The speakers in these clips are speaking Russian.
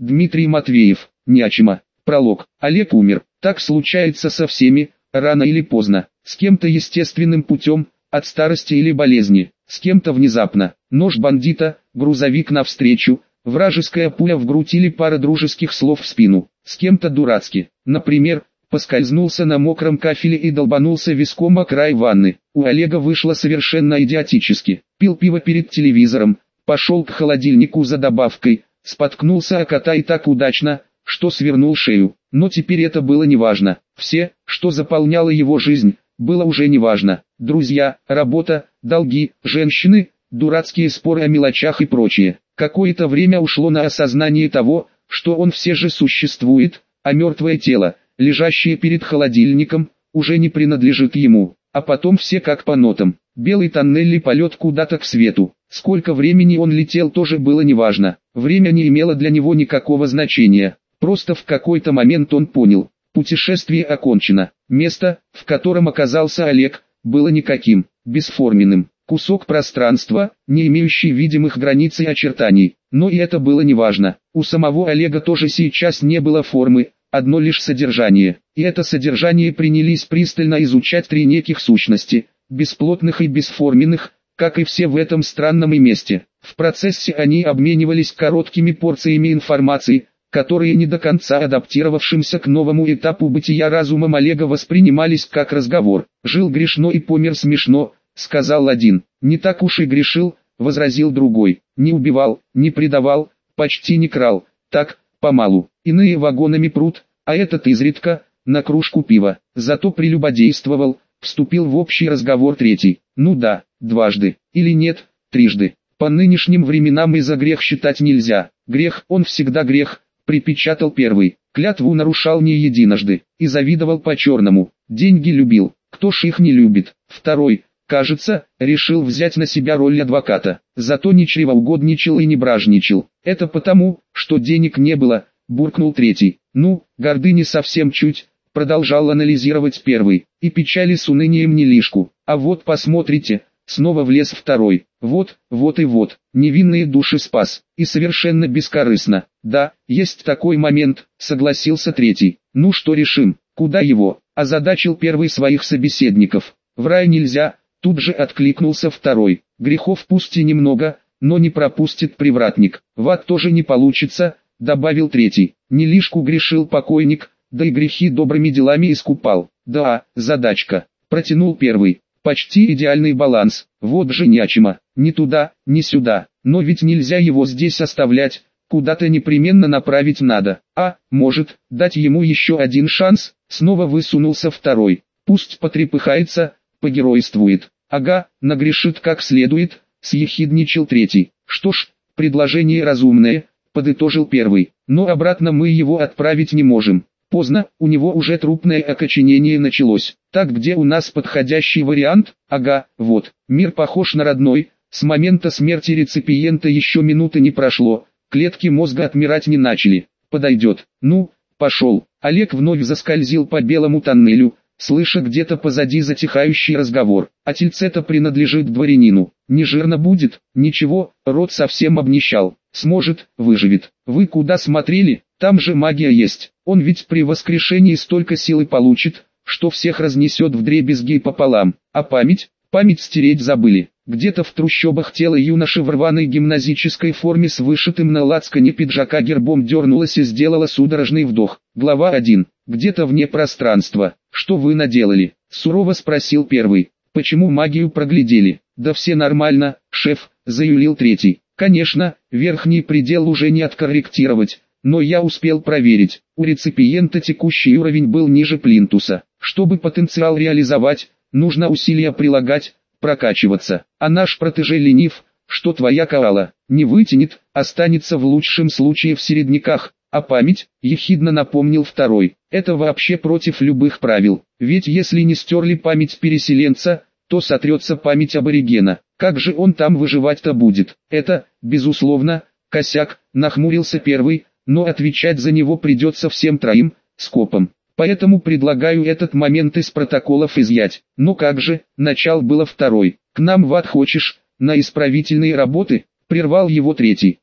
Дмитрий Матвеев, Нячима. Пролог. Олег умер. Так случается со всеми, рано или поздно. С кем-то естественным путем, от старости или болезни. С кем-то внезапно. Нож бандита, грузовик навстречу, вражеская пуля в грудь или пара дружеских слов в спину. С кем-то дурацки. Например, поскользнулся на мокром кафеле и долбанулся виском о край ванны. У Олега вышло совершенно идиотически. Пил пиво перед телевизором, пошел к холодильнику за добавкой, споткнулся о кота и так удачно, что свернул шею. Но теперь это было неважно. Все, что заполняло его жизнь, было уже неважно. Друзья, работа, долги, женщины, дурацкие споры о мелочах и прочее. Какое-то время ушло на осознание того, что он все же существует, а мертвое тело, лежащее перед холодильником, уже не принадлежит ему. А потом все как по нотам. Белый тоннель и полет куда-то к свету. Сколько времени он летел, тоже было неважно. Время не имело для него никакого значения. Просто в какой-то момент он понял, путешествие окончено. Место, в котором оказался Олег, было никаким, бесформенным. Кусок пространства, не имеющий видимых границ и очертаний. Но и это было неважно. У самого Олега тоже сейчас не было формы, одно лишь содержание. И это содержание принялись пристально изучать три неких сущности, бесплотных и бесформенных, как и все в этом странном месте. В процессе они обменивались короткими порциями информации, которые не до конца адаптировавшимся к новому этапу бытия разумом Олега воспринимались как разговор. «Жил грешно и помер смешно», — сказал один. «Не так уж и грешил», — возразил другой. «Не убивал, не предавал, почти не крал, так, помалу. Иные вагонами прут, а этот изредка, на кружку пива. Зато прелюбодействовал», — вступил в общий разговор третий. «Ну да, дважды, или нет, трижды. По нынешним временам и за грех считать нельзя. Грех, он всегда грех», — припечатал первый. «Клятву нарушал не единожды, и завидовал по-черному. Деньги любил, кто ж их не любит». Второй, кажется, решил взять на себя роль адвоката. Зато не чревоугодничал и не бражничал. «Это потому, что денег не было», — буркнул третий. «Ну, гордыни совсем чуть», — продолжал анализировать первый. «И печали с унынием не лишку. А вот посмотрите», — снова влез второй. «Вот, вот и вот, невинные души спас. И совершенно бескорыстно». «Да, есть такой момент», — согласился третий. «Ну что решим, куда его?» — озадачил первый своих собеседников. «В рай нельзя», — тут же откликнулся второй. «Грехов пусть и немного, но не пропустит привратник. В ад тоже не получится», — добавил третий. «Не лишку грешил покойник, да и грехи добрыми делами искупал». «Да, задачка», — протянул первый. «Почти идеальный баланс. Вот же Нячима. Ни туда, ни сюда. Но ведь нельзя его здесь оставлять, куда-то непременно направить надо. А, может, дать ему еще один шанс?» Снова высунулся второй. «Пусть потрепыхается, погеройствует». «Ага, нагрешит как следует», — съехидничал третий. «Что ж, предложение разумное», — подытожил первый. «Но обратно мы его отправить не можем. Поздно, у него уже трупное окоченение началось. Так где у нас подходящий вариант? Ага, вот. Мир похож на родной. С момента смерти реципиента еще минуты не прошло. Клетки мозга отмирать не начали. Подойдет. Ну, пошел». Олег вновь заскользил по белому тоннелю, слыша где-то позади затихающий разговор. «А тельце-то принадлежит дворянину. Не жирно будет?» «Ничего, род совсем обнищал. Сможет, выживет». «Вы куда смотрели? Там же магия есть. Он ведь при воскрешении столько силы получит, что всех разнесет вдребезги пополам. А память? Память стереть забыли». Где-то в трущобах тело юноши в рваной гимназической форме с вышитым на лацкане пиджака гербом дернулось и сделало судорожный вдох. Глава 1. Где-то вне пространства. «Что вы наделали?» — сурово спросил первый. «Почему магию проглядели?» «Да все нормально, шеф», — заюлил третий. «Конечно, верхний предел уже не откорректировать, но я успел проверить. У реципиента текущий уровень был ниже плинтуса. Чтобы потенциал реализовать, нужно усилия прилагать, прокачиваться. А наш протеже ленив, что твоя коала не вытянет, останется в лучшем случае в середняках. А память, ехидно напомнил второй, это вообще против любых правил. Ведь если не стерли память переселенца, то сотрется память аборигена. Как же он там выживать-то будет? Это, безусловно, косяк, нахмурился первый, но отвечать за него придется всем троим, скопом. Поэтому предлагаю этот момент из протоколов изъять. Но как же, начал было второй. «К нам в ад хочешь, на исправительные работы?» — прервал его третий.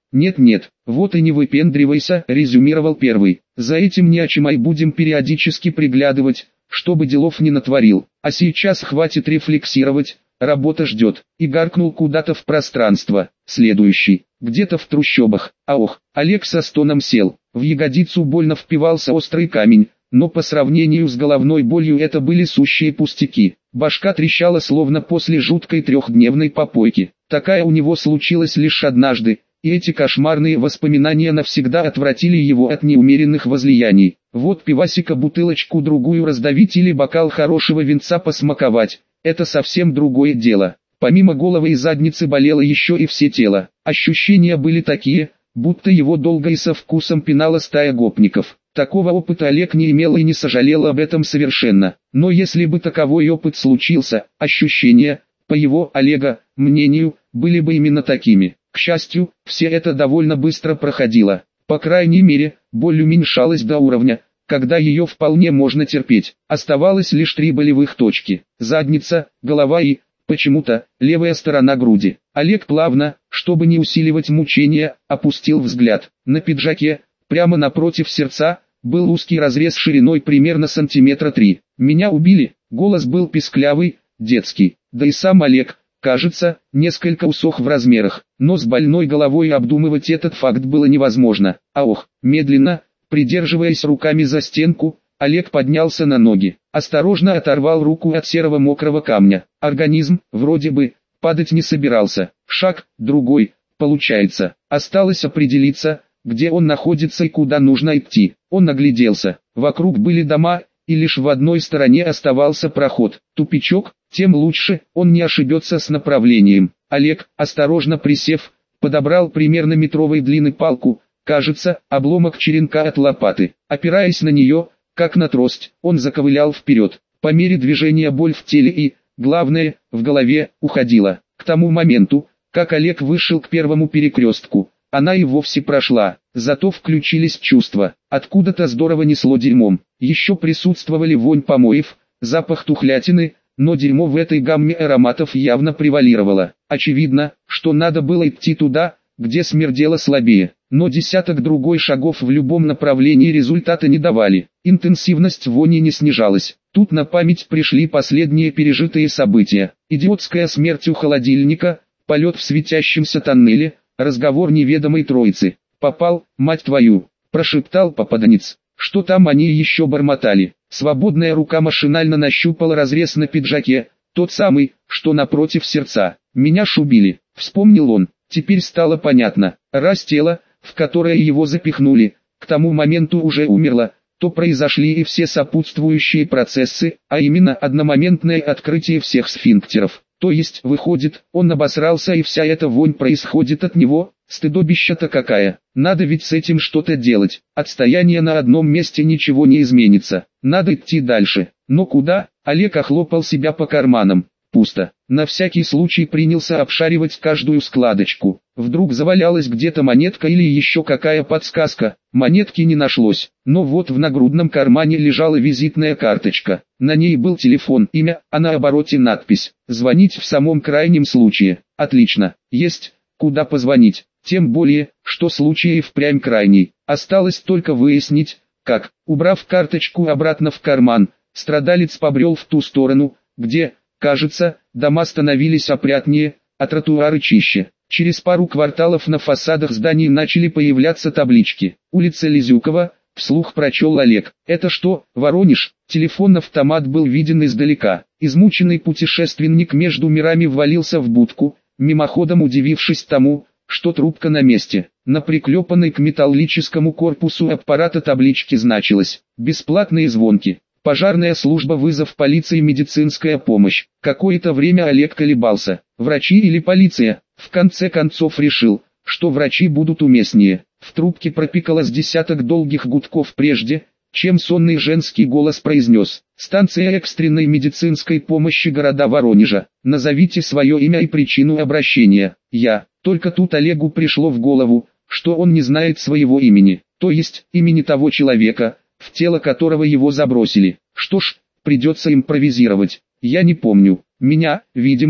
Нет-нет, вот и не выпендривайся, резюмировал первый. За этим Неочимай будем периодически приглядывать, чтобы делов не натворил. А сейчас хватит рефлексировать, работа ждет. И гаркнул куда-то в пространство. Следующий, где-то в трущобах. Олег со стоном сел. В ягодицу больно впивался острый камень, но по сравнению с головной болью это были сущие пустяки. Башка трещала словно после жуткой трехдневной попойки. Такая у него случилась лишь однажды, и эти кошмарные воспоминания навсегда отвратили его от неумеренных возлияний. Вот пивасика бутылочку другую раздавить или бокал хорошего винца посмаковать – это совсем другое дело. Помимо головы и задницы болело еще и все тело. Ощущения были такие, будто его долго и со вкусом пинала стая гопников. Такого опыта Олег не имел и не сожалел об этом совершенно. Но если бы таковой опыт случился, ощущения, по его, Олега, мнению, были бы именно такими. К счастью, все это довольно быстро проходило. По крайней мере, боль уменьшалась до уровня, когда ее вполне можно терпеть. Оставалось лишь 3 болевых точки: задница, голова и, почему-то, левая сторона груди. Олег плавно, чтобы не усиливать мучения, опустил взгляд. На пиджаке, прямо напротив сердца, был узкий разрез шириной примерно сантиметра 3. «Меня убили», голос был писклявый, детский. Да и сам Олег, кажется, несколько усох в размерах, но с больной головой обдумывать этот факт было невозможно. Медленно, придерживаясь руками за стенку, Олег поднялся на ноги, осторожно оторвал руку от серого мокрого камня. Организм, вроде бы, падать не собирался. Шаг, другой, получается. Осталось определиться, где он находится и куда нужно идти. Он огляделся. Вокруг были дома, и лишь в одной стороне оставался проход. Тупичок, тем лучше, он не ошибется с направлением. Олег, осторожно присев, подобрал примерно метровой длины палку, кажется, обломок черенка от лопаты. Опираясь на нее, как на трость, он заковылял вперед. По мере движения боль в теле и, главное, в голове, уходила. К тому моменту, как Олег вышел к первому перекрестку, она и вовсе прошла. Зато включились чувства. Откуда-то здорово несло дерьмом. Еще присутствовали вонь помоев, запах тухлятины, но дерьмо в этой гамме ароматов явно превалировало. Очевидно, что надо было идти туда, где смердело слабее. Но десяток другой шагов в любом направлении результата не давали. Интенсивность вони не снижалась. Тут на память пришли последние пережитые события. Идиотская смерть у холодильника, полет в светящемся тоннеле, разговор неведомой троицы. «Попал, мать твою!» – прошептал попаданец. Что там они еще бормотали? Свободная рука машинально нащупала разрез на пиджаке, тот самый, что напротив сердца. «Меня шубили», – вспомнил он. Теперь стало понятно. Раз тело, в которое его запихнули, к тому моменту уже умерло, то произошли и все сопутствующие процессы, а именно одномоментное открытие всех сфинктеров. То есть, выходит, он обосрался и вся эта вонь происходит от него. Стыдобища-то какая. Надо ведь с этим что-то делать. От стояния на одном месте ничего не изменится. Надо идти дальше. Но куда? Олег охлопал себя по карманам. Пусто. На всякий случай принялся обшаривать каждую складочку. Вдруг завалялась где-то монетка или еще какая подсказка. Монетки не нашлось. Но вот в нагрудном кармане лежала визитная карточка. На ней был телефон, имя, а на обороте надпись «Звонить в самом крайнем случае». Отлично. Есть. Куда позвонить? Тем более, что случай и впрямь крайний. Осталось только выяснить, как. Убрав карточку обратно в карман, страдалец побрел в ту сторону, где, кажется, дома становились опрятнее, а тротуары чище. Через пару кварталов на фасадах зданий начали появляться таблички. Улица Лизюкова, вслух прочел Олег. Это что, Воронеж? Телефон-автомат был виден издалека. Измученный путешественник между мирами ввалился в будку, мимоходом удивившись тому, что трубка на месте. На приклепанной к металлическому корпусу аппарата таблички значилось «Бесплатные звонки». Пожарная служба, вызов полиции, медицинская помощь. Какое-то время Олег колебался, врачи или полиция. В конце концов решил, что врачи будут уместнее. В трубке пропикалось десяток долгих гудков прежде, чем сонный женский голос произнес: «Станция экстренной медицинской помощи города Воронежа. Назовите свое имя и причину обращения». Только тут Олегу пришло в голову, что он не знает своего имени, то есть имени того человека, в тело которого его забросили. Что ж, придется импровизировать. «Я не помню. Меня, видимо,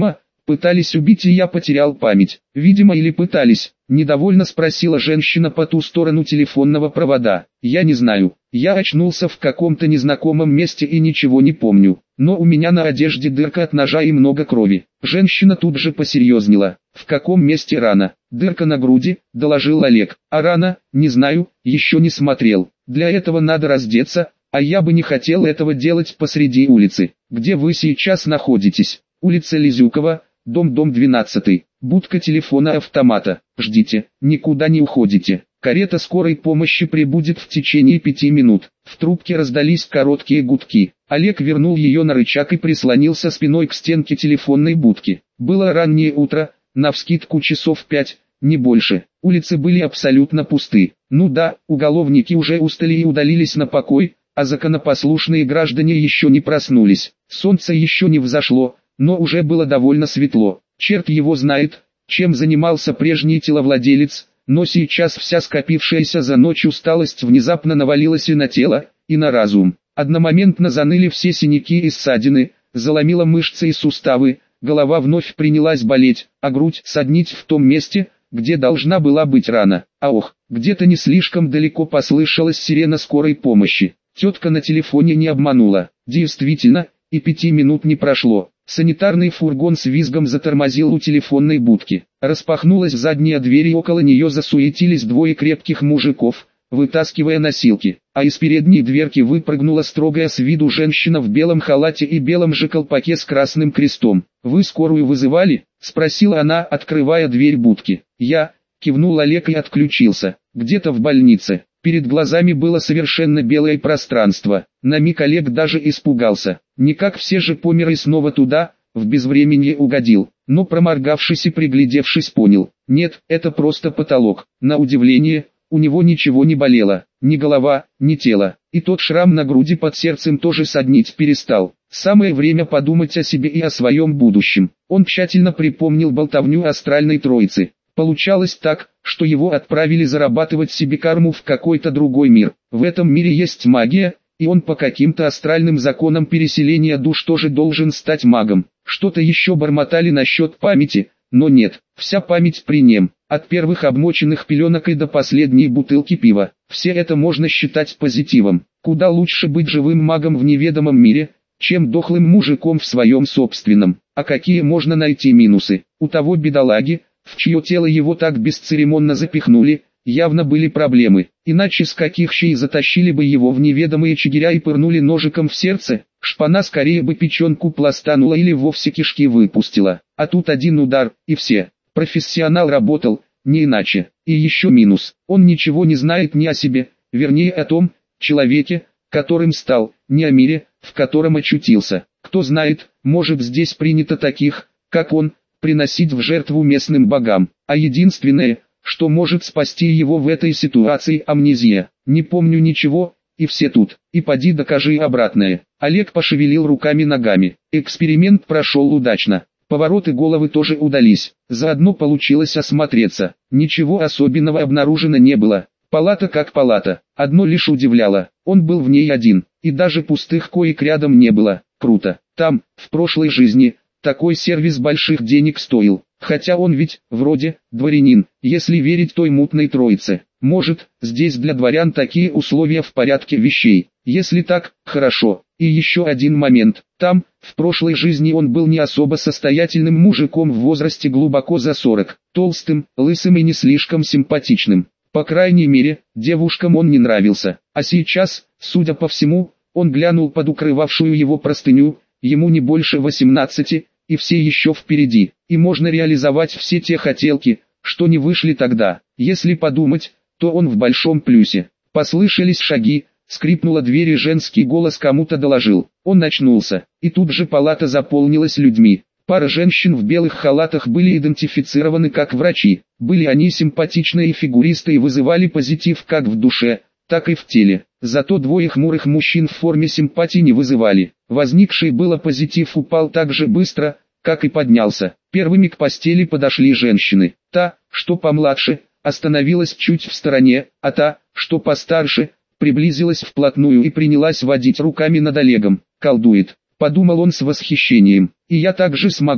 Пытались убить, и я потерял память. Видимо, или пытались. Недовольно спросила женщина по ту сторону телефонного провода. Я не знаю. Я очнулся в каком-то незнакомом месте и ничего не помню. Но у меня на одежде дырка от ножа и много крови. Женщина тут же посерьезнела. В каком месте рана? Дырка на груди, доложил Олег. А рана? Не знаю, еще не смотрел. Для этого надо раздеться, а я бы не хотел этого делать посреди улицы. Где вы сейчас находитесь? Улица Лизюкова, дом 12. Будка телефона-автомата. Ждите, никуда не уходите. Карета скорой помощи прибудет в течение 5 минут. В трубке раздались короткие гудки. Олег вернул ее на рычаг и прислонился спиной к стенке телефонной будки. Было раннее утро, навскидку часов 5, не больше. Улицы были абсолютно пусты. Ну да, уголовники уже устали и удалились на покой, а законопослушные граждане еще не проснулись. Солнце еще не взошло, но уже было довольно светло. Черт его знает, чем занимался прежний теловладелец, но сейчас вся скопившаяся за ночь усталость внезапно навалилась и на тело, и на разум. Одномоментно заныли все синяки и ссадины, заломило мышцы и суставы, голова вновь принялась болеть, а грудь саднить в том месте, где должна была быть рана. А ох, где-то не слишком далеко послышалась сирена скорой помощи. Тетка на телефоне не обманула. Действительно, и 5 минут не прошло. Санитарный фургон с визгом затормозил у телефонной будки. Распахнулась задняя дверь, и около нее засуетились двое крепких мужиков, вытаскивая носилки. А из передней дверки выпрыгнула строгая с виду женщина в белом халате и белом же колпаке с красным крестом. «Вы скорую вызывали?» — спросила она, открывая дверь будки. «Я», — кивнул Олег и отключился. «Где-то в больнице». Перед глазами было совершенно белое пространство. На миг Олег даже испугался. Не как все же померы, снова туда, в безвременье угодил. Но проморгавшись и приглядевшись, понял. Нет, это просто потолок. На удивление, у него ничего не болело. Ни голова, ни тело. И тот шрам на груди под сердцем тоже соднить перестал. Самое время подумать о себе и о своем будущем. Он тщательно припомнил болтовню астральной троицы. Получалось так, что его отправили зарабатывать себе карму в какой-то другой мир. В этом мире есть магия, и он по каким-то астральным законам переселения душ тоже должен стать магом. Что-то еще бормотали насчет памяти, но нет, вся память при нем, от первых обмоченных пеленок и до последней бутылки пива. Все это можно считать позитивом. Куда лучше быть живым магом в неведомом мире, чем дохлым мужиком в своем собственном. А какие можно найти минусы? У того бедолаги, в чье тело его так бесцеремонно запихнули, явно были проблемы. Иначе с каких щей затащили бы его в неведомые чигиря и пырнули ножиком в сердце, шпана скорее бы печенку пластанула или вовсе кишки выпустила. А тут один удар, и все. Профессионал работал, не иначе. И еще минус. Он ничего не знает ни о себе, вернее о том человеке, которым стал, не о мире, в котором очутился. Кто знает, может, здесь принято таких, как он, приносить в жертву местным богам, а единственное, что может спасти его в этой ситуации — амнезия. Не помню ничего, и все тут, и поди докажи обратное. Олег пошевелил руками-ногами. Эксперимент прошел удачно. Повороты головы тоже удались. Заодно получилось осмотреться. Ничего особенного обнаружено не было. Палата как палата. Одно лишь удивляло. Он был в ней один, и даже пустых коек рядом не было. Круто. Там, в прошлой жизни, такой сервис больших денег стоил, хотя он ведь, вроде, дворянин, если верить той мутной троице. Может, здесь для дворян такие условия в порядке вещей. Если так, хорошо. И еще один момент. Там, в прошлой жизни он был не особо состоятельным мужиком в возрасте глубоко за 40, толстым, лысым и не слишком симпатичным. По крайней мере, девушкам он не нравился. А сейчас, судя по всему, он глянул под укрывавшую его простыню. Ему не больше 18, и все еще впереди, и можно реализовать все те хотелки, что не вышли тогда. Если подумать, то он в большом плюсе. Послышались шаги, скрипнула дверь и женский голос кому-то доложил. Он очнулся, и тут же палата заполнилась людьми. Пара женщин в белых халатах были идентифицированы как врачи. Были они симпатичные и фигуристы и вызывали позитив как в душе, так и в теле. Зато двое хмурых мужчин в форме симпатии не вызывали. Возникший было позитив упал так же быстро, как и поднялся. Первыми к постели подошли женщины. Та, что помладше, остановилась чуть в стороне, а та, что постарше, приблизилась вплотную и принялась водить руками над Олегом. «Колдует», — подумал он с восхищением. «И я также смогу», —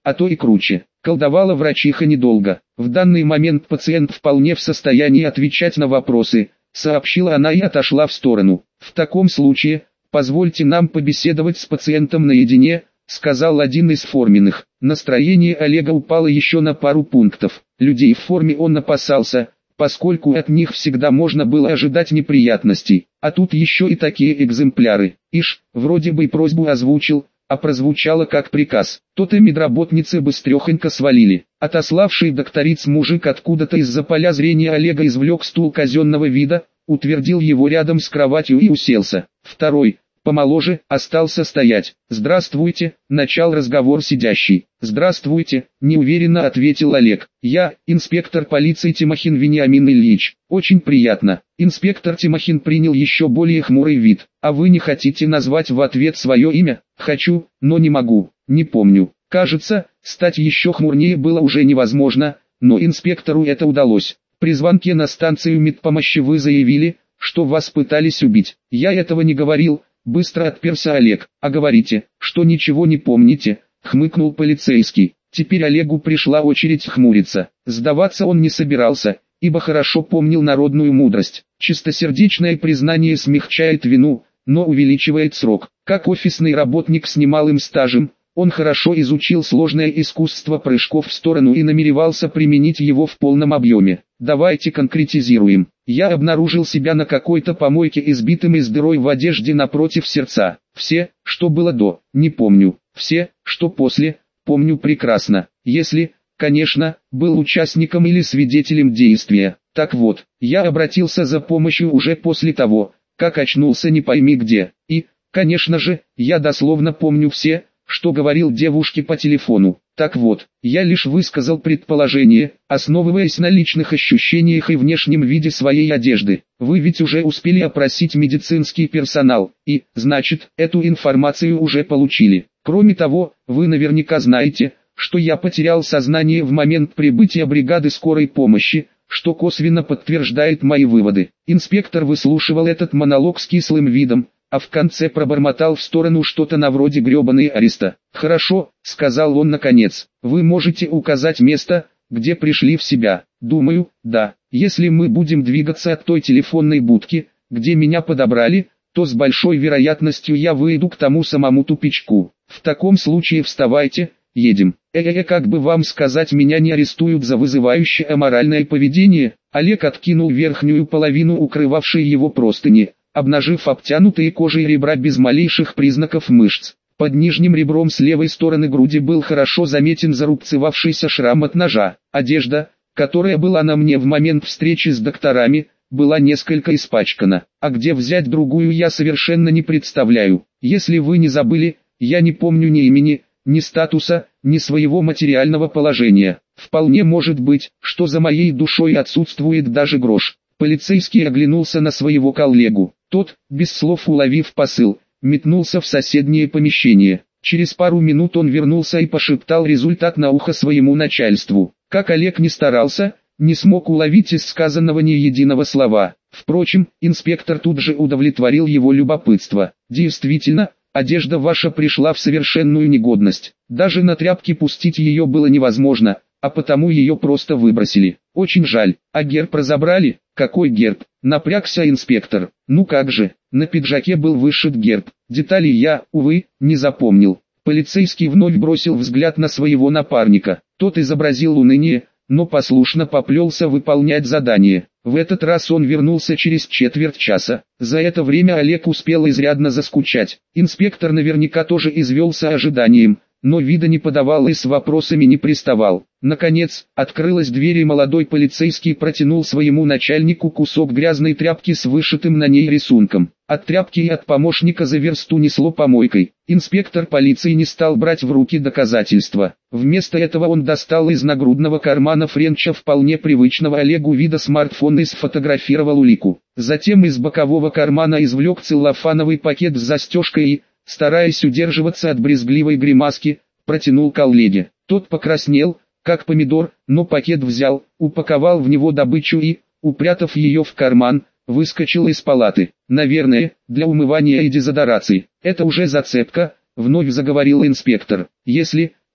а то и круче. Колдовала врачиха недолго. В данный момент пациент вполне в состоянии отвечать на вопросы, сообщила она и отошла в сторону. В таком случае, позвольте нам побеседовать с пациентом наедине, сказал один из форменных. Настроение Олега упало еще на пару пунктов. Людей в форме он опасался, поскольку от них всегда можно было ожидать неприятностей. А тут еще и такие экземпляры. Ишь, вроде бы и просьбу озвучил, а прозвучало как приказ. То-то медработницы быстрехонько свалили. Отославший докториц мужик откуда-то из-за поля зрения Олега извлек стул казенного вида, утвердил его рядом с кроватью и уселся. Второй, помоложе, остался стоять. «Здравствуйте», — начал разговор сидящий. «Здравствуйте», — неуверенно ответил Олег. «Я, инспектор полиции Тимохин Вениамин Ильич. Очень приятно». Инспектор Тимохин принял еще более хмурый вид. «А вы не хотите назвать в ответ свое имя?» «Хочу, но не могу, не помню». Кажется, стать еще хмурнее было уже невозможно, но инспектору это удалось. При звонке на станцию медпомощи вы заявили, что вас пытались убить. Я этого не говорил. Быстро отперся Олег. «А говорите, что ничего не помните», — хмыкнул полицейский. Теперь Олегу пришла очередь хмуриться. Сдаваться он не собирался, ибо хорошо помнил народную мудрость. Чистосердечное признание смягчает вину, но увеличивает срок. Как офисный работник с немалым стажем, он хорошо изучил сложное искусство прыжков в сторону и намеревался применить его в полном объеме. Давайте конкретизируем. Я обнаружил себя на какой-то помойке избитым и с дырой в одежде напротив сердца. Все, что было до, не помню. Все, что после, помню прекрасно. Если, конечно, был участником или свидетелем действия. Так вот, я обратился за помощью уже после того, как очнулся не пойми где. И, конечно же, я дословно помню все, что говорил девушке по телефону. Так вот, я лишь высказал предположение, основываясь на личных ощущениях и внешнем виде своей одежды. Вы ведь уже успели опросить медицинский персонал, и, значит, эту информацию уже получили. Кроме того, вы наверняка знаете, что я потерял сознание в момент прибытия бригады скорой помощи, что косвенно подтверждает мои выводы. Инспектор выслушивал этот монолог с кислым видом, а в конце пробормотал в сторону что-то на вроде гребаные ареста. «Хорошо», — сказал он наконец, — «вы можете указать место, где пришли в себя?» «Думаю, да. Если мы будем двигаться от той телефонной будки, где меня подобрали, то с большой вероятностью я выйду к тому самому тупичку. В таком случае вставайте, едем». Как бы вам сказать, меня не арестуют за вызывающее аморальное поведение?» Олег откинул верхнюю половину укрывавшей его простыни, обнажив обтянутые кожей ребра без малейших признаков мышц. Под нижним ребром с левой стороны груди был хорошо заметен зарубцевавшийся шрам от ножа. Одежда, которая была на мне в момент встречи с докторами, была несколько испачкана. А где взять другую, я совершенно не представляю. Если вы не забыли, я не помню ни имени, ни статуса, ни своего материального положения. Вполне может быть, что за моей душой отсутствует даже грош. Полицейский оглянулся на своего коллегу. Тот, без слов уловив посыл, метнулся в соседнее помещение. Через пару минут он вернулся и пошептал результат на ухо своему начальству. Как Олег не старался, не смог уловить из сказанного ни единого слова. Впрочем, инспектор тут же удовлетворил его любопытство. «Действительно, одежда ваша пришла в совершенную негодность. Даже на тряпки пустить ее было невозможно, а потому ее просто выбросили. Очень жаль. А герб разобрали?» «Какой герб?» — напрягся инспектор. «Ну как же, на пиджаке был вышит герб. Деталей я, увы, не запомнил». Полицейский вновь бросил взгляд на своего напарника. Тот изобразил уныние, но послушно поплелся выполнять задание. В этот раз он вернулся через четверть часа. За это время Олег успел изрядно заскучать. Инспектор наверняка тоже извелся ожиданием, но вида не подавал и с вопросами не приставал. Наконец, открылась дверь и молодой полицейский протянул своему начальнику кусок грязной тряпки с вышитым на ней рисунком. От тряпки и от помощника за версту несло помойкой. Инспектор полиции не стал брать в руки доказательства. Вместо этого он достал из нагрудного кармана Френча вполне привычного Олегу вида смартфон и сфотографировал улику. Затем из бокового кармана извлек целлофановый пакет с застежкой и, стараясь удерживаться от брезгливой гримаски, протянул коллеге. Тот покраснел, как помидор, но пакет взял, упаковал в него добычу и, упрятав ее в карман, выскочил из палаты. «Наверное, для умывания и дезодорации. Это уже зацепка», — вновь заговорил инспектор. «Если,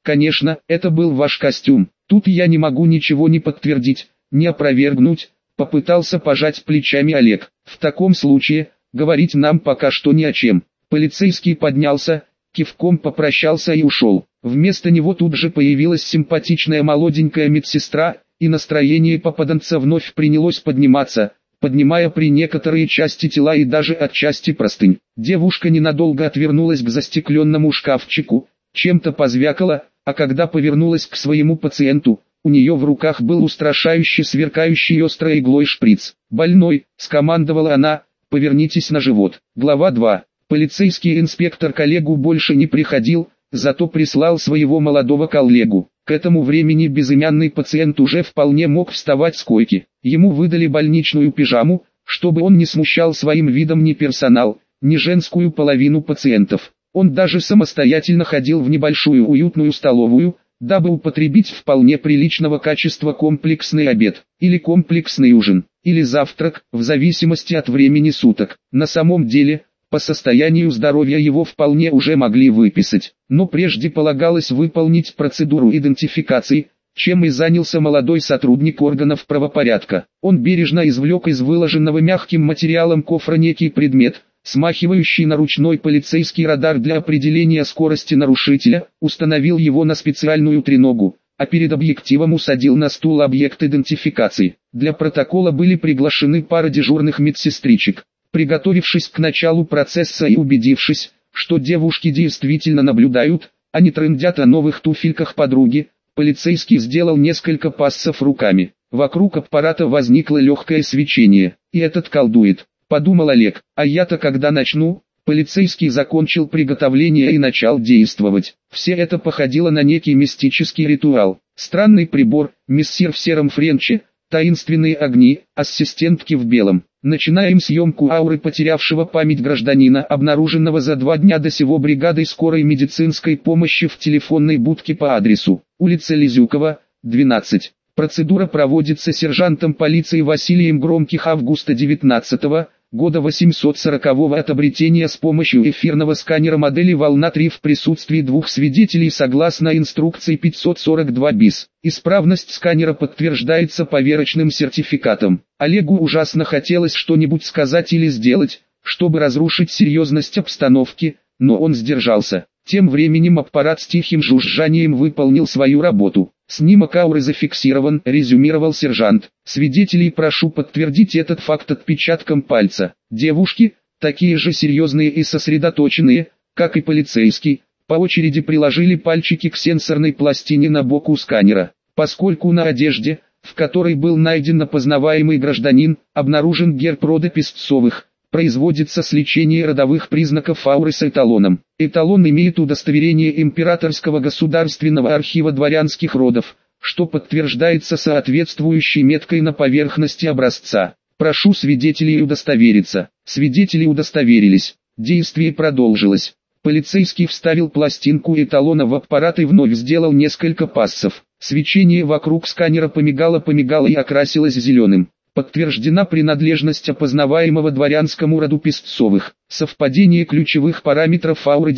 конечно, это был ваш костюм. Тут я не могу ничего не подтвердить, не опровергнуть, попытался пожать плечами Олег. В таком случае, говорить нам пока что ни о чем. Полицейский поднялся, кивком попрощался и ушел. Вместо него тут же появилась симпатичная молоденькая медсестра, и настроение попаданца вновь принялось подниматься, поднимая при некоторые части тела и даже отчасти простынь. Девушка ненадолго отвернулась к застекленному шкафчику, чем-то позвякала, а когда повернулась к своему пациенту, у нее в руках был устрашающе сверкающий острой иглой шприц. «Больной», — скомандовала она, — «повернитесь на живот». Глава 2. Полицейский инспектор к Олегу больше не приходил, зато прислал своего молодого коллегу. К этому времени безымянный пациент уже вполне мог вставать с койки. Ему выдали больничную пижаму, чтобы он не смущал своим видом ни персонал, ни женскую половину пациентов. Он даже самостоятельно ходил в небольшую уютную столовую, дабы употребить вполне приличного качества комплексный обед, или комплексный ужин, или завтрак, в зависимости от времени суток. На самом деле, по состоянию здоровья его вполне уже могли выписать, но прежде полагалось выполнить процедуру идентификации, чем и занялся молодой сотрудник органов правопорядка. Он бережно извлек из выложенного мягким материалом кофра некий предмет, смахивающий на ручной полицейский радар для определения скорости нарушителя, установил его на специальную треногу, а перед объективом усадил на стул объект идентификации. Для протокола были приглашены пара дежурных медсестричек. Приготовившись к началу процесса и убедившись, что девушки действительно наблюдают, а не трындят о новых туфельках подруги, полицейский сделал несколько пассов руками. Вокруг аппарата возникло легкое свечение. «И этот колдует», — подумал Олег. «А я-то когда начну?» Полицейский закончил приготовление и начал действовать. Все это походило на некий мистический ритуал. Странный прибор, мессир в сером френче, таинственные огни, ассистентки в белом. Начинаем съемку ауры потерявшего память гражданина, обнаруженного за 2 дня до сего бригадой скорой медицинской помощи в телефонной будке по адресу улица Лизюкова, 12. Процедура проводится сержантом полиции Василием Громких августа 19 года 840-го от обретения с помощью эфирного сканера модели «Волна-3» в присутствии 2 свидетелей согласно инструкции 542 БИС. Исправность сканера подтверждается поверочным сертификатом. Олегу ужасно хотелось что-нибудь сказать или сделать, чтобы разрушить серьезность обстановки, но он сдержался. Тем временем аппарат с тихим жужжанием выполнил свою работу. «Снимок ауры зафиксирован», — резюмировал сержант. «Свидетелей прошу подтвердить этот факт отпечатком пальца». Девушки, такие же серьезные и сосредоточенные, как и полицейский, по очереди приложили пальчики к сенсорной пластине на боку сканера. Поскольку на одежде, в которой был найден опознаваемый гражданин, обнаружен герб рода Песцовых, производится сличение родовых признаков ауры с эталоном. Эталон имеет удостоверение Императорского государственного архива дворянских родов, что подтверждается соответствующей меткой на поверхности образца. Прошу свидетелей удостовериться. Свидетели удостоверились. Действие продолжилось. Полицейский вставил пластинку эталона в аппарат и вновь сделал несколько пассов. Свечение вокруг сканера помигало и окрасилось зеленым. Подтверждена принадлежность опознаваемого дворянскому роду Песцовых. Совпадение ключевых параметров ауры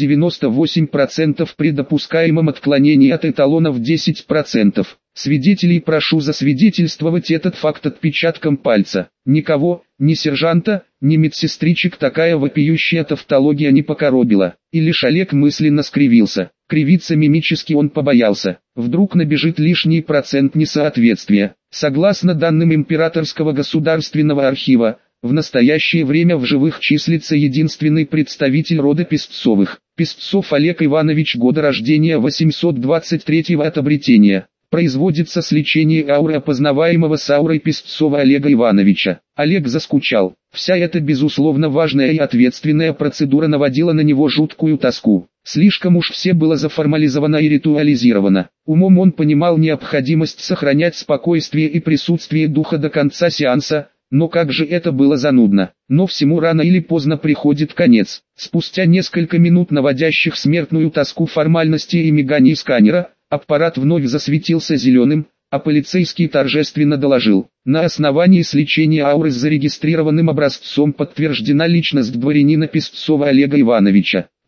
98% при допускаемом отклонении от эталона в 10%. Свидетелей прошу засвидетельствовать этот факт отпечатком пальца. Никого, ни сержанта, ни медсестричек такая вопиющая тавтология не покоробила. И лишь Олег мысленно скривился. Кривиться мимически он побоялся. Вдруг набежит лишний процент несоответствия. Согласно данным Императорского государственного архива, в настоящее время в живых числится единственный представитель рода Песцовых. Песцов Олег Иванович, года рождения 823 от обретения. Производится сличение ауры опознаваемого с аурой Песцова Олега Ивановича. Олег заскучал. Вся эта безусловно важная и ответственная процедура наводила на него жуткую тоску. Слишком уж все было заформализовано и ритуализировано. Умом он понимал необходимость сохранять спокойствие и присутствие духа до конца сеанса, но как же это было занудно. Но всему рано или поздно приходит конец. Спустя несколько минут наводящих смертную тоску формальностей и миганий сканера, аппарат вновь засветился зеленым, а полицейский торжественно доложил: на основании сличения ауры с зарегистрированным образцом подтверждена личность дворянина Песцова Олега Ивановича.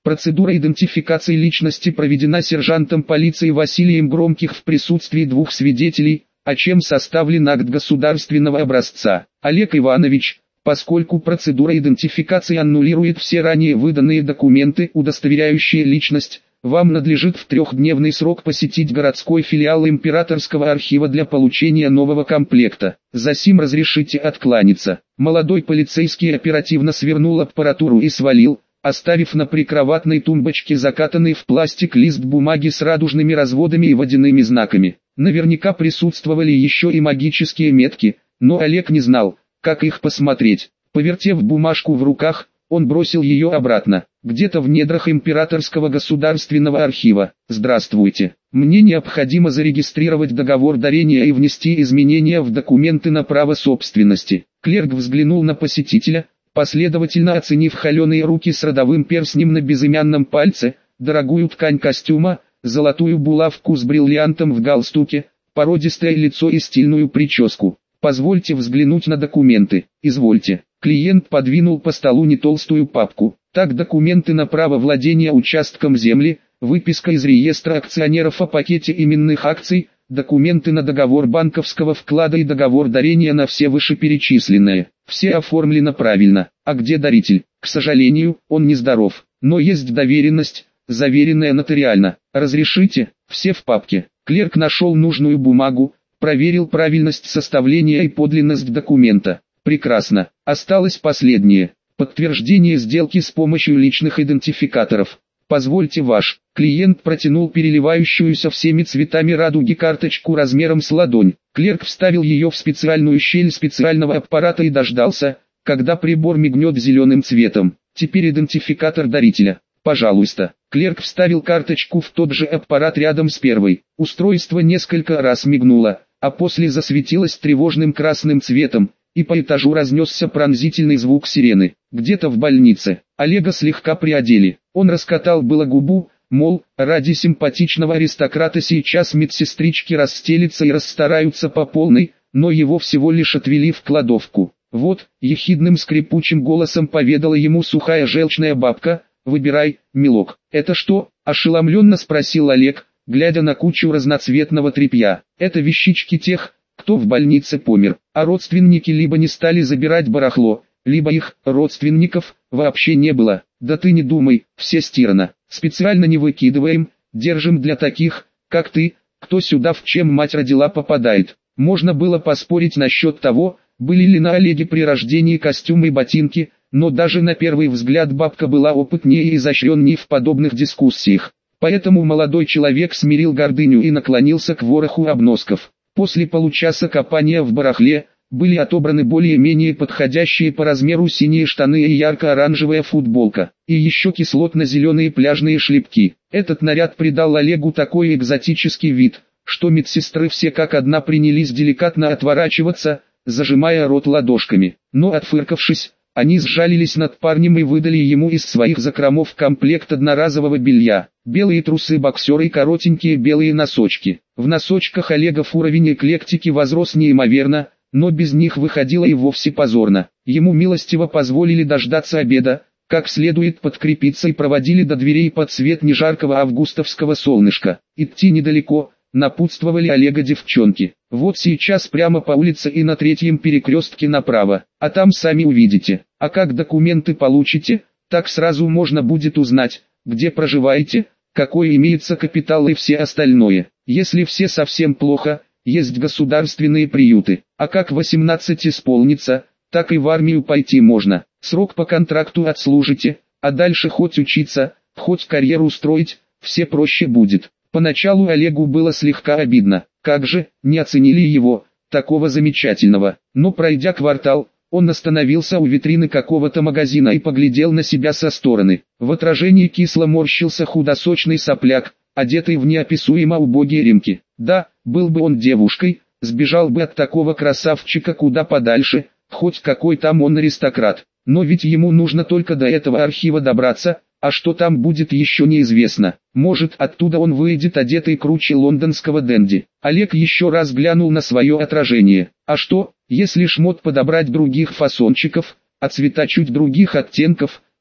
Процедура идентификации личности проведена сержантом полиции Василием Громких в присутствии двух свидетелей, о чем составлен акт государственного образца. Олег Иванович, поскольку процедура идентификации аннулирует все ранее выданные документы, удостоверяющие личность, вам надлежит в 3-дневный срок посетить городской филиал Императорского архива для получения нового комплекта. Засим разрешите откланяться. Молодой полицейский оперативно свернул аппаратуру и свалил, оставив на прикроватной тумбочке закатанный в пластик лист бумаги с радужными разводами и водяными знаками. Наверняка присутствовали еще и магические метки, но Олег не знал, как их посмотреть. Повертев бумажку в руках, он бросил ее обратно, где-то в недрах Императорского государственного архива. «Здравствуйте. Мне необходимо зарегистрировать договор дарения и внести изменения в документы на право собственности». Клерк взглянул на посетителя, последовательно оценив холеные руки с родовым перстнем на безымянном пальце, дорогую ткань костюма, золотую булавку с бриллиантом в галстуке, породистое лицо и стильную прическу. «Позвольте взглянуть на документы». «Извольте». Клиент подвинул по столу не толстую папку. Так, документы на право владения участком земли, выписка из реестра акционеров о пакете именных акций, документы на договор банковского вклада и договор дарения на все вышеперечисленные. Все оформлено правильно. А где даритель? К сожалению, он нездоров. Но есть доверенность, заверенная нотариально. Разрешите? Все в папке. Клерк нашел нужную бумагу, проверил правильность составления и подлинность документа. Прекрасно. Осталось последнее. Подтверждение сделки с помощью личных идентификаторов. Позвольте ваш. Клиент протянул переливающуюся всеми цветами радуги карточку размером с ладонь. Клерк вставил ее в специальную щель специального аппарата и дождался, когда прибор мигнет зеленым цветом. Теперь идентификатор дарителя. Пожалуйста. Клерк вставил карточку в тот же аппарат рядом с первой. Устройство несколько раз мигнуло, а после засветилось тревожным красным цветом, и по этажу разнесся пронзительный звук сирены. Где-то в больнице Олега слегка приодели. Он раскатал было губу, мол, ради симпатичного аристократа сейчас медсестрички расстелятся и расстараются по полной, но его всего лишь отвели в кладовку. «Вот», — ехидным скрипучим голосом поведала ему сухая желчная бабка, «выбирай, милок». «Это что?» — ошеломленно спросил Олег, глядя на кучу разноцветного тряпья. «Это вещички тех, кто в больнице помер, а родственники либо не стали забирать барахло, либо их, родственников, вообще не было. Да ты не думай, все стирано, специально не выкидываем, держим для таких, как ты, кто сюда в чем мать родила попадает». Можно было поспорить насчет того, были ли на Олеге при рождении костюмы и ботинки, но даже на первый взгляд бабка была опытнее и изощреннее в подобных дискуссиях. Поэтому молодой человек смирил гордыню и наклонился к вороху обносков. После получаса копания в барахле, были отобраны более-менее подходящие по размеру синие штаны и ярко-оранжевая футболка, и еще кислотно-зеленые пляжные шлепки. Этот наряд придал Олегу такой экзотический вид, что медсестры все как одна принялись деликатно отворачиваться, зажимая рот ладошками. Но отфыркавшись, они сжалились над парнем и выдали ему из своих закромов комплект одноразового белья. Белые трусы-боксеры и коротенькие белые носочки. В носочках Олегов уровень эклектики возрос неимоверно, но без них выходило и вовсе позорно. Ему милостиво позволили дождаться обеда, как следует подкрепиться и проводили до дверей под свет нежаркого августовского солнышка. Идти недалеко, напутствовали Олега девчонки. Вот сейчас прямо по улице и на 3-м перекрестке направо, а там сами увидите. А как документы получите, так сразу можно будет узнать, где проживаете, какой имеется капитал и все остальное. Если все совсем плохо, есть государственные приюты. А как 18 исполнится, так и в армию пойти можно. Срок по контракту отслужите, а дальше хоть учиться, хоть карьеру строить, все проще будет. Поначалу Олегу было слегка обидно, как же, не оценили его, такого замечательного. Но пройдя квартал, он остановился у витрины какого-то магазина и поглядел на себя со стороны. В отражении кисло морщился худосочный сопляк, одетый в неописуемо убогие ремки. Да, был бы он девушкой, сбежал бы от такого красавчика куда подальше, хоть какой там он аристократ. Но ведь ему нужно только до этого архива добраться, а что там будет еще неизвестно. Может, оттуда он выйдет одетый круче лондонского денди. Олег еще раз глянул на свое отражение. А что, если шмот подобрать других фасончиков, а цвета чуть других оттенков,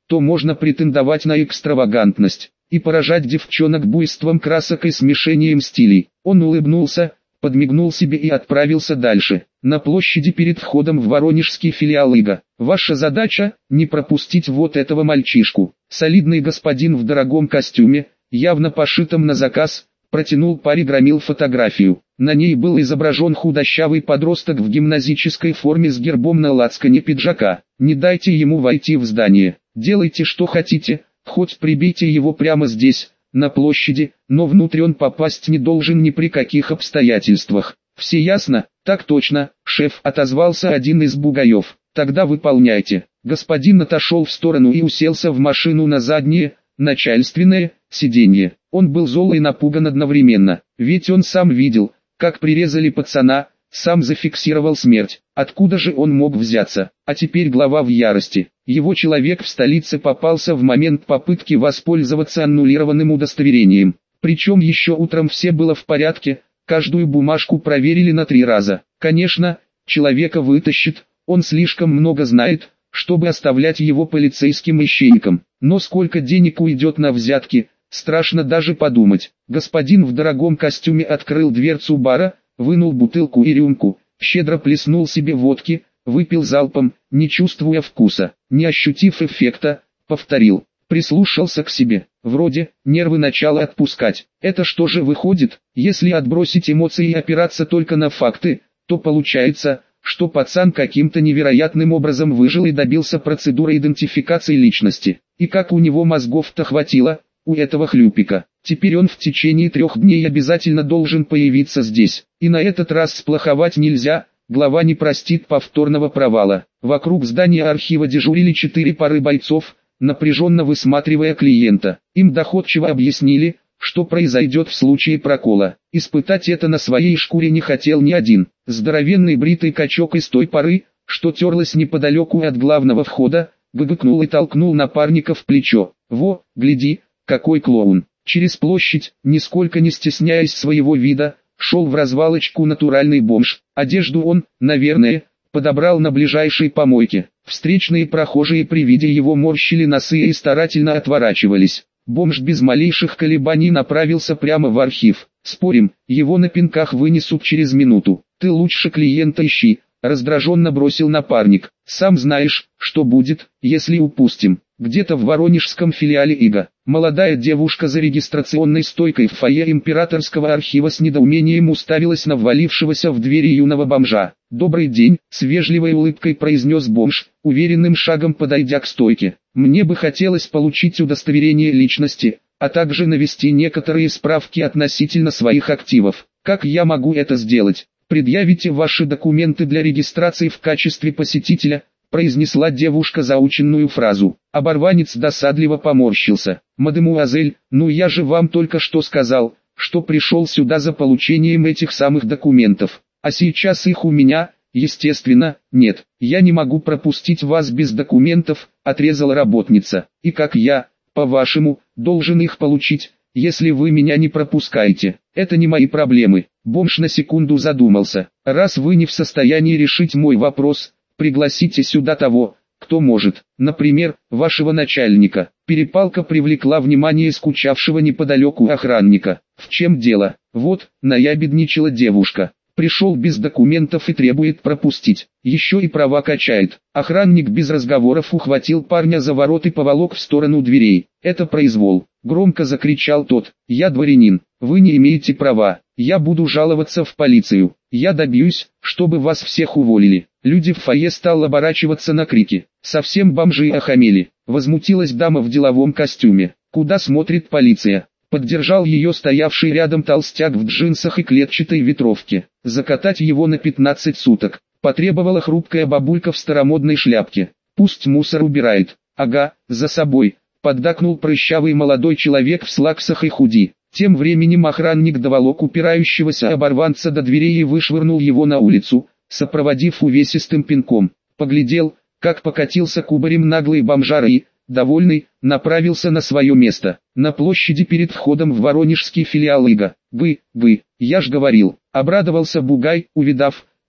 то можно претендовать на экстравагантность и поражать девчонок буйством красок и смешением стилей. Он улыбнулся, подмигнул себе и отправился дальше. На площади перед входом в воронежский филиал ИГА. Ваша задача – не пропустить вот этого мальчишку. Солидный господин в дорогом костюме, явно пошитом на заказ, протянул паре громил фотографию. На ней был изображен худощавый подросток в гимназической форме с гербом на лацкане пиджака. Не дайте ему войти в здание. Делайте что хотите, хоть прибейте его прямо здесь, на площади, но внутрь он попасть не должен ни при каких обстоятельствах. Все ясно? Так точно, шеф, отозвался один из бугаев. Тогда выполняйте. Господин отошел в сторону и уселся в машину на заднее, начальственное, сиденье. Он был зол и напуган одновременно, ведь он сам видел, как прирезали пацана, сам зафиксировал смерть. Откуда же он мог взяться? А теперь глава в ярости. Его человек в столице попался в момент попытки воспользоваться аннулированным удостоверением. Причем еще утром все было в порядке, каждую бумажку проверили на 3 раза. Конечно, человека вытащит, он слишком много знает, чтобы оставлять его полицейским ищейкам. Но сколько денег уйдет на взятки, страшно даже подумать. Господин в дорогом костюме открыл дверцу бара, вынул бутылку и рюмку, щедро плеснул себе водки, выпил залпом, не чувствуя вкуса, не ощутив эффекта, повторил. Прислушался к себе. Вроде, нервы начало отпускать. Это что же выходит, если отбросить эмоции и опираться только на факты, то получается, что пацан каким-то невероятным образом выжил и добился процедуры идентификации личности. И как у него мозгов-то хватило, у этого хлюпика. Теперь он в течение 3 дней обязательно должен появиться здесь. И на этот раз сплоховать нельзя, глава не простит повторного провала. Вокруг здания архива дежурили 4 пары бойцов, напряженно высматривая клиента. Им доходчиво объяснили, что произойдет в случае прокола. Испытать это на своей шкуре не хотел ни один. Здоровенный бритый качок из той поры, что терлась неподалеку от главного входа, гыгыкнул и толкнул напарника в плечо. «Во, гляди, какой клоун!» Через площадь, нисколько не стесняясь своего вида, шел в развалочку натуральный бомж. Одежду он, наверное, подобрал на ближайшей помойке. Встречные прохожие при виде его морщили носы и старательно отворачивались. Бомж без малейших колебаний направился прямо в архив. «Спорим, его на пинках вынесут через минуту. Ты лучше клиента ищи», — раздраженно бросил напарник. «Сам знаешь, что будет, если упустим». Где-то в воронежском филиале ИГА, молодая девушка за регистрационной стойкой в фойе императорского архива с недоумением уставилась на ввалившегося в двери юного бомжа. «Добрый день», — с вежливой улыбкой произнес бомж, уверенным шагом подойдя к стойке. «Мне бы хотелось получить удостоверение личности, а также навести некоторые справки относительно своих активов. Как я могу это сделать? Предъявите ваши документы для регистрации в качестве посетителя», — произнесла девушка заученную фразу. Оборванец досадливо поморщился. «Мадемуазель, ну я же вам только что сказал, что пришел сюда за получением этих самых документов, а сейчас их у меня, естественно, нет. Я не могу пропустить вас без документов», — отрезала работница. «И как я, по-вашему, должен их получить, если вы меня не пропускаете? Это не мои проблемы». Бомж на секунду задумался. «Раз вы не в состоянии решить мой вопрос, пригласите сюда того, кто может, например, вашего начальника». Перепалка привлекла внимание скучавшего неподалеку охранника. «В чем дело?» «Вот», — наябедничала девушка. «Пришел без документов и требует пропустить. Еще и права качает». Охранник без разговоров ухватил парня за ворот и поволок в сторону дверей. «Это произвол», — громко закричал тот. «Я дворянин, вы не имеете права. Я буду жаловаться в полицию. Я добьюсь, чтобы вас всех уволили». Люди в фойе стали оборачиваться на крики. «Совсем бомжи охамели», — возмутилась дама в деловом костюме. «Куда смотрит полиция?» Поддержал ее стоявший рядом толстяк в джинсах и клетчатой ветровке. «Закатать его на 15 суток», — потребовала хрупкая бабулька в старомодной шляпке. «Пусть мусор убирает». «Ага, за собой», — поддакнул прыщавый молодой человек в слаксах и худи. Тем временем охранник доволок упирающегося оборванца до дверей и вышвырнул его на улицу, сопроводив увесистым пинком. Поглядел, как покатился кубарем наглый бомжара и, довольный, направился на свое место, на площади перед входом в воронежский филиал ИГА. «Бы, я ж говорил», — обрадовался бугай, увидав,